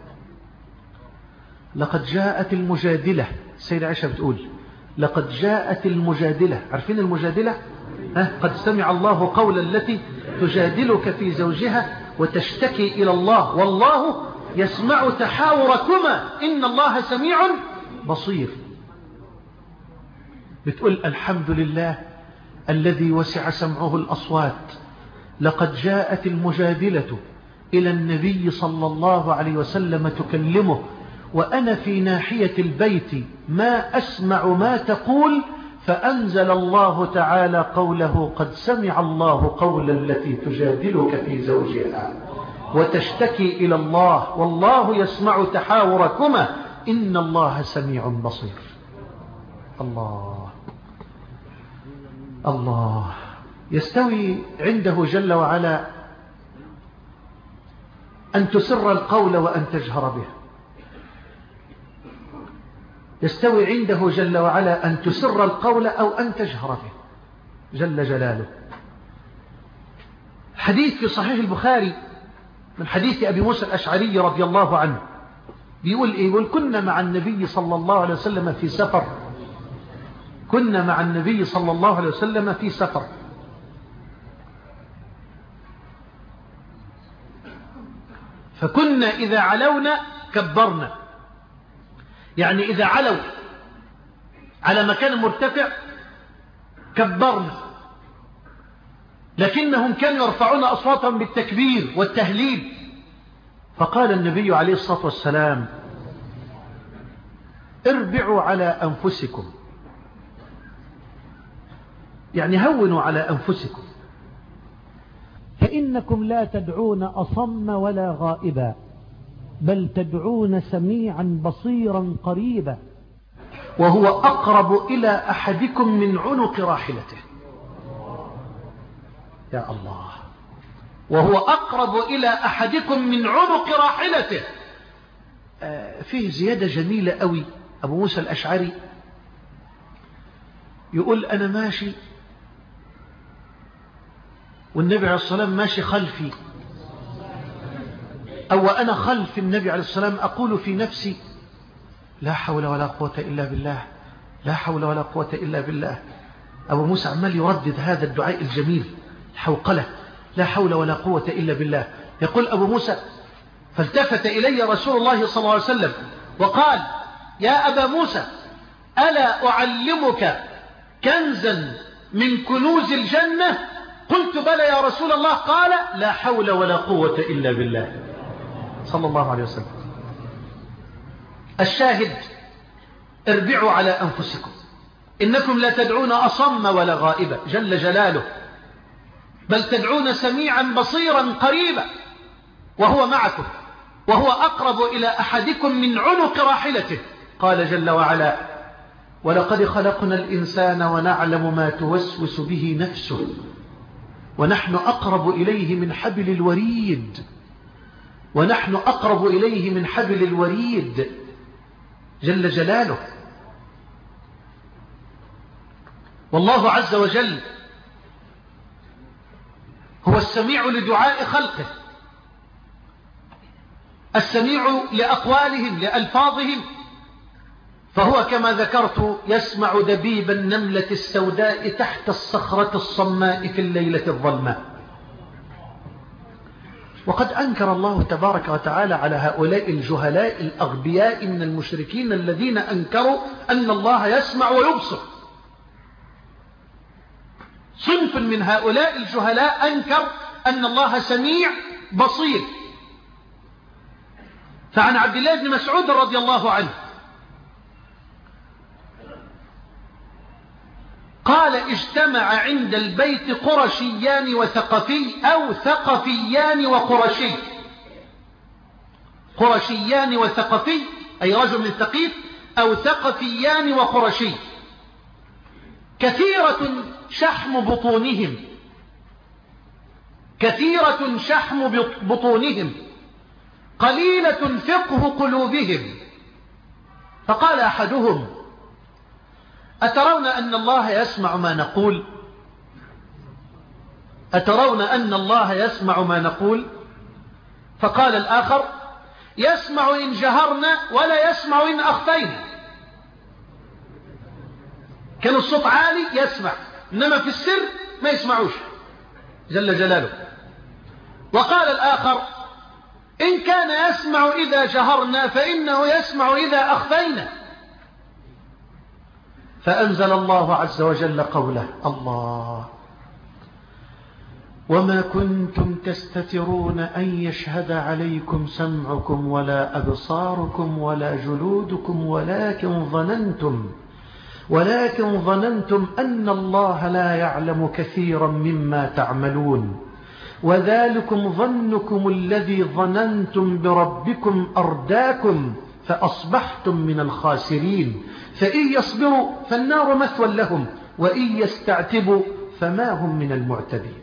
لقد جاءت المجادلة. السيدة عائشة بتقول لقد جاءت المجادلة. عارفين المجادلة؟ ها؟ قد سمع الله قول التي تجادلك في زوجها وتشتكي إلى الله والله يسمع تحاوركما إن الله سميع بصير. بتقول الحمد لله الذي وسع سمعه الأصوات، لقد جاءت المجادلة إلى النبي صلى الله عليه وسلم تكلمه وأنا في ناحية البيت ما أسمع ما تقول، فأنزل الله تعالى قوله قد سمع الله قول التي تجادلك في زوجها وتشتكي إلى الله والله يسمع تحاوركما إن الله سميع بصير. الله الله. يستوي عنده جل وعلا أن تسر القول وأن تجهر به، يستوي عنده جل وعلا أن تسر القول أو أن تجهر به جل جلاله. حديث في صحيح البخاري من حديث أبي موسى الأشعري رضي الله عنه بيقول إيه؟ يقول كنا مع النبي صلى الله عليه وسلم في سفر كنا مع النبي صلى الله عليه وسلم في سفر فكنا إذا علونا كبرنا، يعني إذا علوا على مكان مرتفع كبرنا، لكنهم كانوا يرفعون أصواتهم بالتكبير والتهليل. فقال النبي عليه الصلاة والسلام اربعوا على أنفسكم، يعني هونوا على أنفسكم، فإنكم لا تدعون أصم ولا غائبا بل تدعون سميعا بصيرا قريبا وهو أقرب إلى أحدكم من عنق راحلته. يا الله، وهو أقرب إلى أحدكم من عنق راحلته. آه فيه زيادة جميلة قوي. أبو موسى الأشعري يقول أنا ماشي والنبي عليه الصلاة والسلام ماشي خلفي، أو أنا خلف النبي عليه الصلاة والسلام أقول في نفسي لا حول ولا قوة إلا بالله، لا حول ولا قوة إلا بالله. أبو موسى عمال يردد هذا الدعاء الجميل حوقله، لا حول ولا قوة إلا بالله. يقول أبو موسى فالتفت إلي رسول الله صلى الله عليه وسلم وقال يا أبا موسى ألا أعلمك كنزا من كنوز الجنة؟ قلت بلى يا رسول الله. قال لا حول ولا قوة إلا بالله صلى الله عليه وسلم. الشاهد اربعوا على أنفسكم إنكم لا تدعون أصم ولا غائبا جل جلاله بل تدعون سميعا بصيرا قريبا وهو معكم وهو أقرب إلى أحدكم من عنق راحلته. قال جل وعلا ولقد خلقنا الإنسان ونعلم ما توسوس به نفسه ونحن أقرب إليه من حبل الوريد ونحن أقرب إليه من حبل الوريد جل جلاله. والله عز وجل هو السميع لدعاء خلقه، السميع لأقوالهم لألفاظهم، فهو كما ذكرت يسمع دبيب النملة السوداء تحت الصخرة الصماء في الليلة الظلماء. وقد أنكر الله تبارك وتعالى على هؤلاء الجهلاء الأغبياء من المشركين الذين أنكروا أن الله يسمع ويبصر. صنف من هؤلاء الجهلاء أنكر أن الله سميع بصير. فعن عبد الله بن مسعود رضي الله عنه قال اجتمع عند البيت قرشيان وثقفي أو ثقفيان وقرشي. قرشيان وثقفي أي رجل من ثقيف أو ثقفيان وقرشي كثيرة شحم بطونهم كثيرة شحم بطونهم قليلة فقه قلوبهم. فقال أحدهم أترون أن الله يسمع ما نقول أترون أن الله يسمع ما نقول فقال الآخر يسمع إن جهرنا ولا يسمع إن أخفينا. كان الصوت عالي يسمع، إنما في السر ما يسمعوش جل جلاله. وقال الآخر إن كان يسمع إذا جهرنا فإنه يسمع إذا أخفينا. فأنزل الله عز وجل قوله الله وما كنتم تستترون أن يشهد عليكم سمعكم ولا أبصاركم ولا جلودكم ولكن ظننتم ولكن ظننتم أن الله لا يعلم كثيرا مما تعملون وذلكم ظنكم الذي ظننتم بربكم أرداكم فأصبحتم من الخاسرين فإن يصبروا فالنار مثوى لهم وإن يستعتبوا فما هم من المعتبين.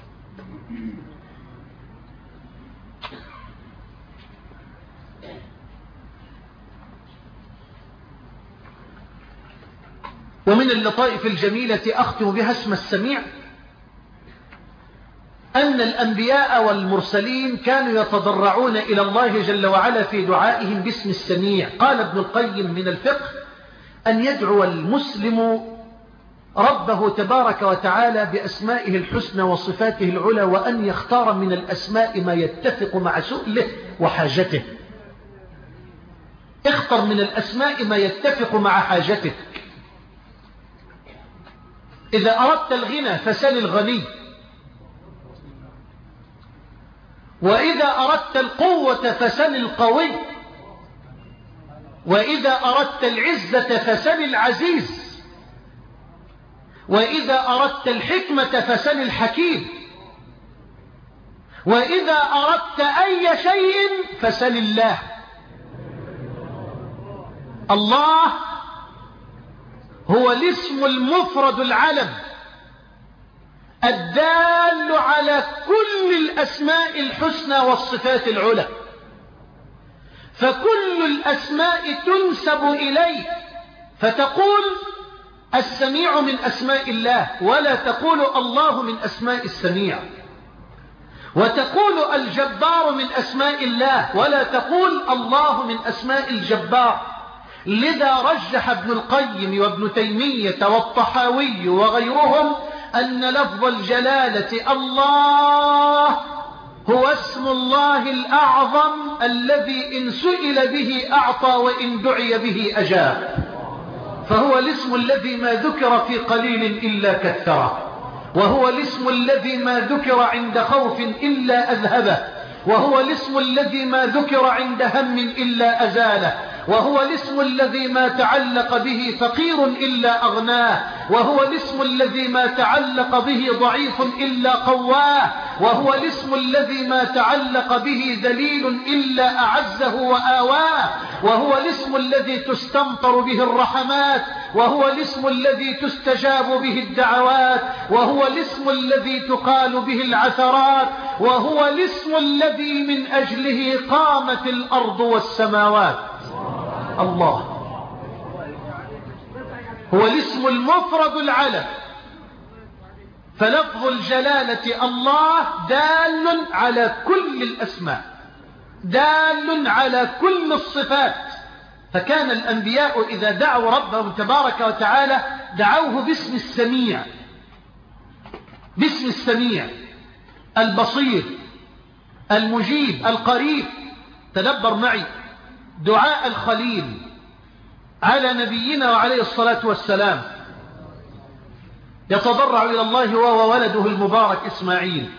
ومن اللطائف الجميلة أختم بها اسم السميع أن الأنبياء والمرسلين كانوا يتضرعون إلى الله جل وعلا في دعائهم باسم السميع. قال ابن القيم من الفقه أن يدعو المسلم ربه تبارك وتعالى بأسمائه الحسنى وصفاته العلى وأن يختار من الأسماء ما يتفق مع سؤله وحاجته. اختر من الأسماء ما يتفق مع حاجتك. إذا أردت الغنى فسل الغني، وإذا أردت القوة فسل القوي، وإذا أردت العزة فسل العزيز، وإذا أردت الحكمة فسل الحكيم، وإذا أردت أي شيء فسل الله. الله هو الاسم المفرد العلم الدال على كل الأسماء الحسنى والصفات العلى، فكل الأسماء تنسب إليه، فتقول السميع من أسماء الله ولا تقول الله من أسماء السميع، وتقول الجبار من أسماء الله ولا تقول الله من أسماء الجبار. لذا رجح ابن القيم وابن تيمية والطحاوي وغيرهم أن لفظ الجلالة الله هو اسم الله الأعظم الذي إن سئل به أعطى وإن دعي به أجاب، فهو الاسم الذي ما ذكر في قليل إلا كثره، وهو الاسم الذي ما ذكر عند خوف إلا أذهبه، وهو الاسم الذي ما ذكر عند هم إلا أزاله، وهو الاسم الذي ما تعلق به فقير إلا أغناه، وهو الاسم الذي ما تعلق به ضعيف إلا قواه، وهو الاسم الذي ما تعلق به ذليل إلا أعزه وآواه، وهو الاسم الذي تستمطر به الرحمات، وهو الاسم الذي تستجاب به الدعوات، وهو الاسم الذي تقال به العثرات، وهو الاسم الذي من أجله قامت الأرض والسماوات. الله هو الاسم المفرد العلم، فلفظ الجلالة الله دال على كل الأسماء، دال على كل الصفات. فكان الأنبياء إذا دعوا ربهم تبارك وتعالى دعوه باسم السميع، باسم السميع البصير المجيب القريب. تدبر معي دعاء الخليل على نبينا وعليه الصلاة والسلام، يتضرع إلى الله وهو ولده المبارك إسماعيل: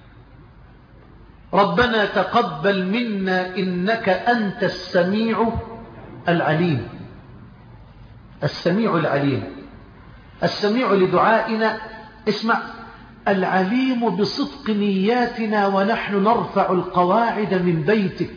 ربنا تقبل منا إنك أنت السميع العليم. السميع العليم، السميع لدعائنا. اسمع: العليم بصدق نياتنا ونحن نرفع القواعد من بيتك.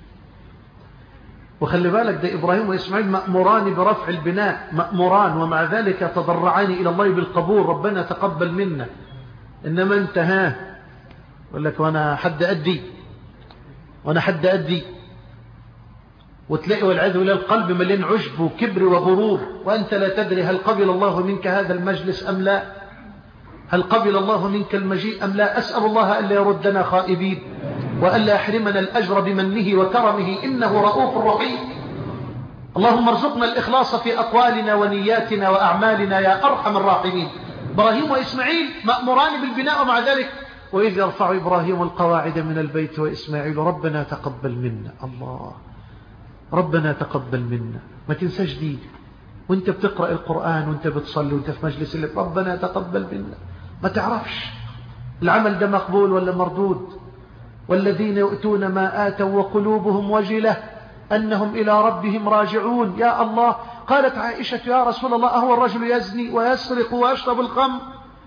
وخلي بالك ده إبراهيم وإسماعيل مأموران برفع البناء، مأموران، ومع ذلك يتضرعان إلى الله بالقبول: ربنا تقبل منا. إنما أنت ها يقول لك وأنا حد أدي وأنا حد أدي وتلاقي والعياذ بالله القلب مليان عجب وكبر وغرور، وأنت لا تدري هل قبل الله منك هذا المجلس أم لا، هل قبل الله منك المجيء أم لا. أسأل الله ألا يردنا خائبين وألا يحرمنا الأجر بمنه وكرمه، إنه رؤوف رحيم. اللهم ارزقنا الإخلاص في أقوالنا ونياتنا وأعمالنا يا أرحم الراحمين. إبراهيم وإسماعيل مأموران بالبناء ومع ذلك وإذ يرفع إبراهيم القواعد من البيت وإسماعيل ربنا تقبل منا. الله، ربنا تقبل منا. ما تنساش دي وانت بتقرأ القرآن وانت بتصلي وانت في مجلس اللي ربنا تقبل منا. ما تعرفش العمل ده مقبول ولا مردود. والذين يؤتون ما آتوا وقلوبهم وجلة أنهم إلى ربهم راجعون. يا الله، قالت عائشة يا رسول الله أهو الرجل يزني ويسرق ويشرب الخمر؟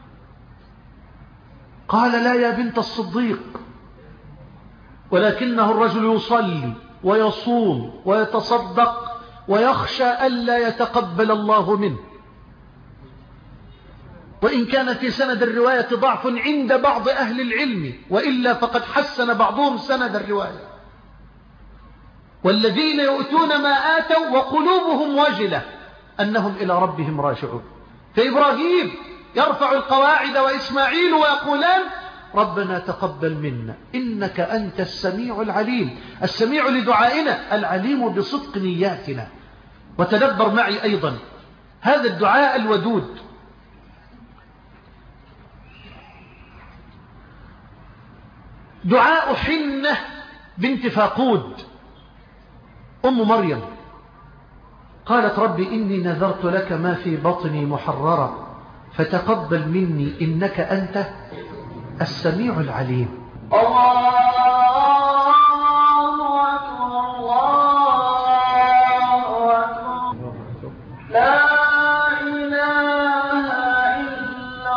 قال لا يا بنت الصديق، ولكنه الرجل يصلي ويصوم ويتصدق ويخشى ألا يتقبل الله منه. وإن كان في سند الرواية ضعف عند بعض أهل العلم، وإلا فقد حسن بعضهم سند الرواية. والذين يؤتون ما آتوا وقلوبهم وجلة أنهم إلى ربهم راجعون. فإبراهيم يرفع القواعد وإسماعيل ويقولان ربنا تقبل منا إنك أنت السميع العليم. السميع لدعائنا، العليم بصدق نياتنا. وتدبر معي أيضا هذا الدعاء الودود. دعاء حنة بنت فاقود أم مريم، قالت ربي إني نذرت لك ما في بطني محررا فتقبل مني إنك أنت السميع العليم. الله أكبر الله أكبر لا إله إلا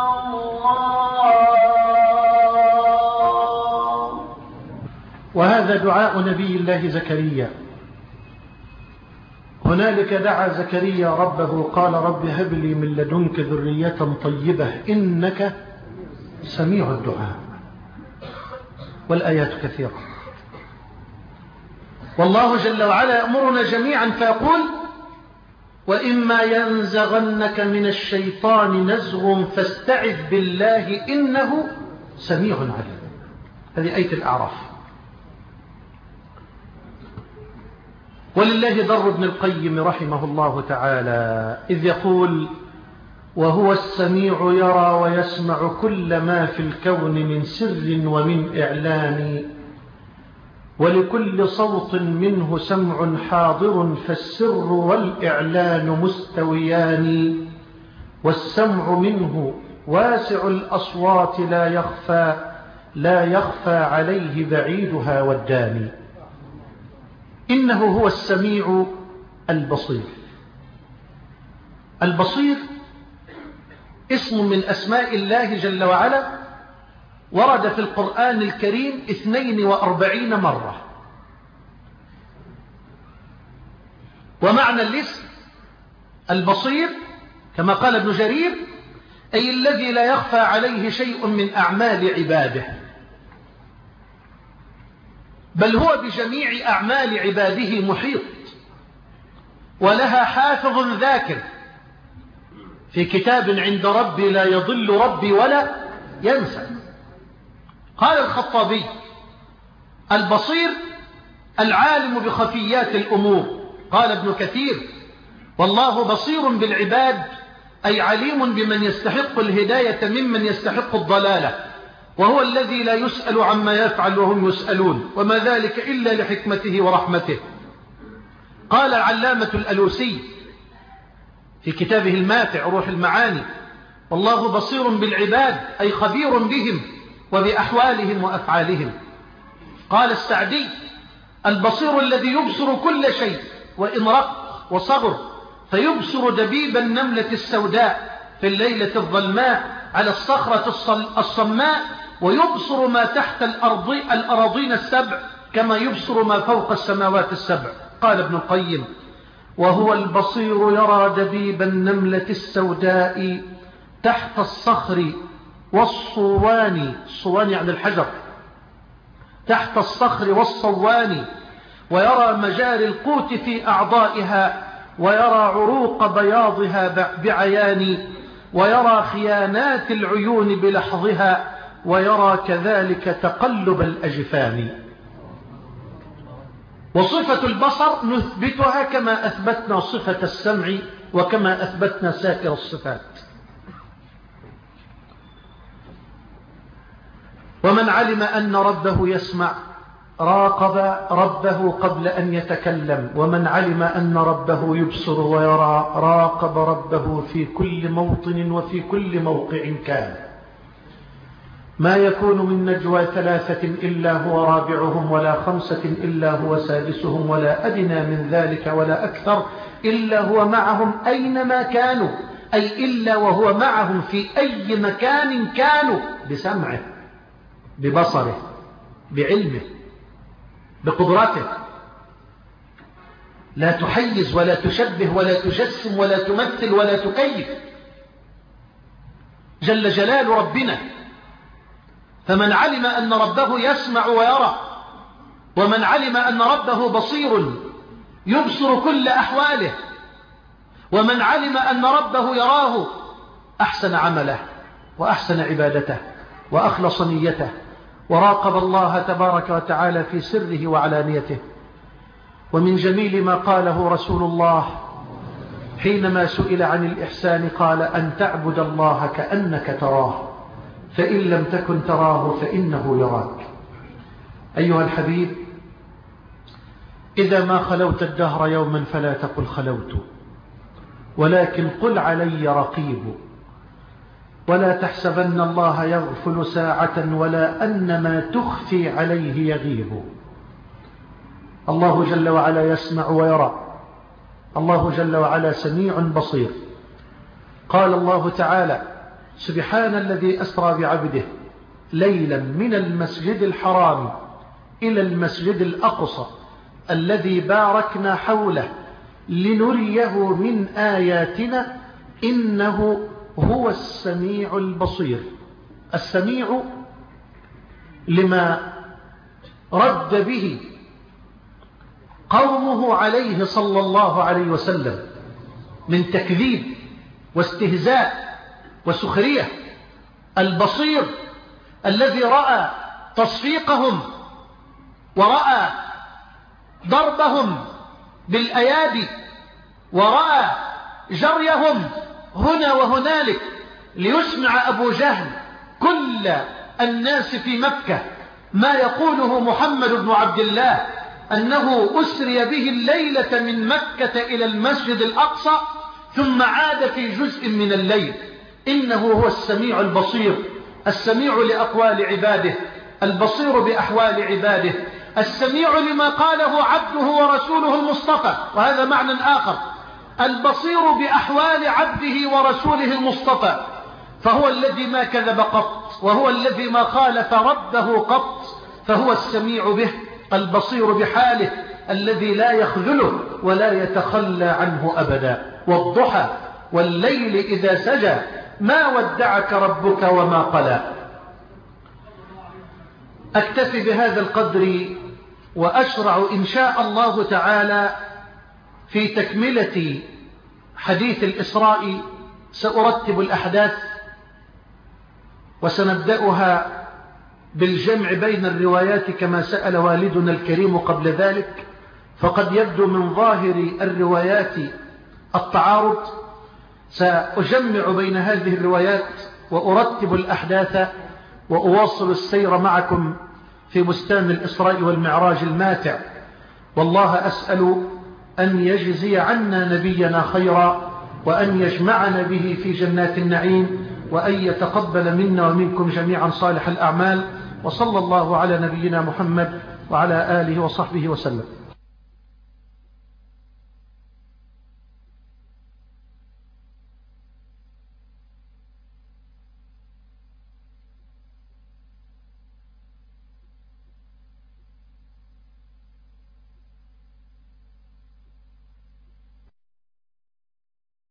الله. وهذا دعاء نبي الله زكريا. هنالك دعا زكريا ربه قال رب هب لي من لدنك ذرية طيبة إنك سميع الدعاء. والآيات كثيرة. والله جل وعلا يأمرنا جميعا فيقول وإما ينزغنك من الشيطان نزغ فاستعذ بالله إنه سميع عليم. هذه آية الأعراف. ولله در ابن القيم رحمه الله تعالى إذ يقول وهو السميع يرى ويسمع كل ما في الكون من سر ومن إعلان ولكل صوت منه سمع حاضر فالسر والإعلان مستويان والسمع منه واسع الأصوات لا يخفى لا يخفى عليه بعيدها والداني. إنه هو السميع البصير. البصير اسم من أسماء الله جل وعلا ورد في القرآن الكريم اثنين وأربعين مرة. ومعنى الاسم البصير كما قال ابن جرير أي الذي لا يخفى عليه شيء من أعمال عباده، بل هو بجميع أعمال عباده محيط، ولها حافظ ذاكر في كتاب عند ربي لا يضل ربي ولا ينسى. قال الخطابي البصير العالم بخفيات الأمور. قال ابن كثير والله بصير بالعباد أي عليم بمن يستحق الهداية ممن يستحق الضلالة، وهو الذي لا يسأل عما يفعل وهم يسألون وما ذلك إلا لحكمته ورحمته. قال العلامة الألوسي في كتابه الماتع روح المعاني والله بصير بالعباد أي خبير بهم وبأحوالهم وأفعالهم. قال السعدي البصير الذي يبصر كل شيء وإن رق وصغر، فيبصر دبيب النملة السوداء في الليلة الظلماء على الصخرة الصماء، ويبصر ما تحت الأرض الأراضين السبع كما يبصر ما فوق السماوات السبع. قال ابن القيم وهو البصير يرى دبيب النملة السوداء تحت الصخر والصوان، الصوان يعني الحجر، تحت الصخر والصوان، ويرى مجاري القوت في أعضائها، ويرى عروق بياضها بعيان، ويرى خيانات العيون بلحظها، ويرى كذلك تقلب الأجفان. وصفة البصر نثبتها كما أثبتنا صفة السمع وكما أثبتنا سائر الصفات. ومن علم أن ربه يسمع راقب ربه قبل أن يتكلم، ومن علم أن ربه يبصر ويرى راقب ربه في كل موطن وفي كل موقع كان. ما يكون من نجوى ثلاثة إلا هو رابعهم ولا خمسة إلا هو سادسهم ولا أدنى من ذلك ولا أكثر إلا هو معهم أينما كانوا، أي إلا وهو معهم في أي مكان كانوا، بسمعه ببصره بعلمه بقدرته. لا تحيز ولا تشبه ولا تجسم ولا تمثل ولا تكيف، جل جلال ربنا. فمن علم أن ربه يسمع ويرى، ومن علم أن ربه بصير يبصر كل أحواله، ومن علم أن ربه يراه أحسن عمله وأحسن عبادته وأخلص نيته وراقب الله تبارك وتعالى في سره وعلانيته. ومن جميل ما قاله رسول الله حينما سئل عن الإحسان قال: أن تعبد الله كأنك تراه، فإن لم تكن تراه فإنه يراك. أيها الحبيب، إذا ما خلوت الدهر يوما فلا تقل خلوت، ولكن قل علي رقيب، ولا تحسبن الله يغفل ساعة ولا أن ما تخفي عليه يغيب. الله جل وعلا يسمع ويرى، الله جل وعلا سميع بصير. قال الله تعالى: سبحان الذي أسرى بعبده ليلا من المسجد الحرام إلى المسجد الأقصى الذي باركنا حوله لنريه من آياتنا إنه هو السميع البصير. السميع لما رد به قومه عليه صلى الله عليه وسلم من تكذيب واستهزاء وسخرية. البصير الذي رأى تصفيقهم ورأى ضربهم بالأيادي ورأى جريهم هنا وهنالك ليسمع أبو جهل كل الناس في مكة ما يقوله محمد بن عبد الله أنه أسري به الليلة من مكة إلى المسجد الأقصى ثم عاد في جزء من الليل. إنه هو السميع البصير، السميع لأقوال عباده، البصير بأحوال عباده، السميع لما قاله عبده ورسوله المصطفى. وهذا معنى آخر، البصير بأحوال عبده ورسوله المصطفى، فهو الذي ما كذب قط، وهو الذي ما خالف ربه قط، فهو السميع به البصير بحاله الذي لا يخذله ولا يتخلى عنه أبدا. والضحى والليل إذا سجى ما ودعك ربك وما قلى. أكتفي بهذا القدر وأشرع إن شاء الله تعالى في تكملة حديث الإسراء. سأرتب الأحداث وسنبدأها بالجمع بين الروايات كما سأل والدنا الكريم قبل ذلك، فقد يبدو من ظاهر الروايات التعارض. سأجمع بين هذه الروايات وأرتب الأحداث وأواصل السير معكم في بستان الإسراء والمعراج الماتع. والله أسأل أن يجزي عنا نبينا خيرا، وأن يجمعنا به في جنات النعيم، وأن يتقبل منا ومنكم جميعا صالح الأعمال. وصلى الله على نبينا محمد وعلى آله وصحبه وسلم.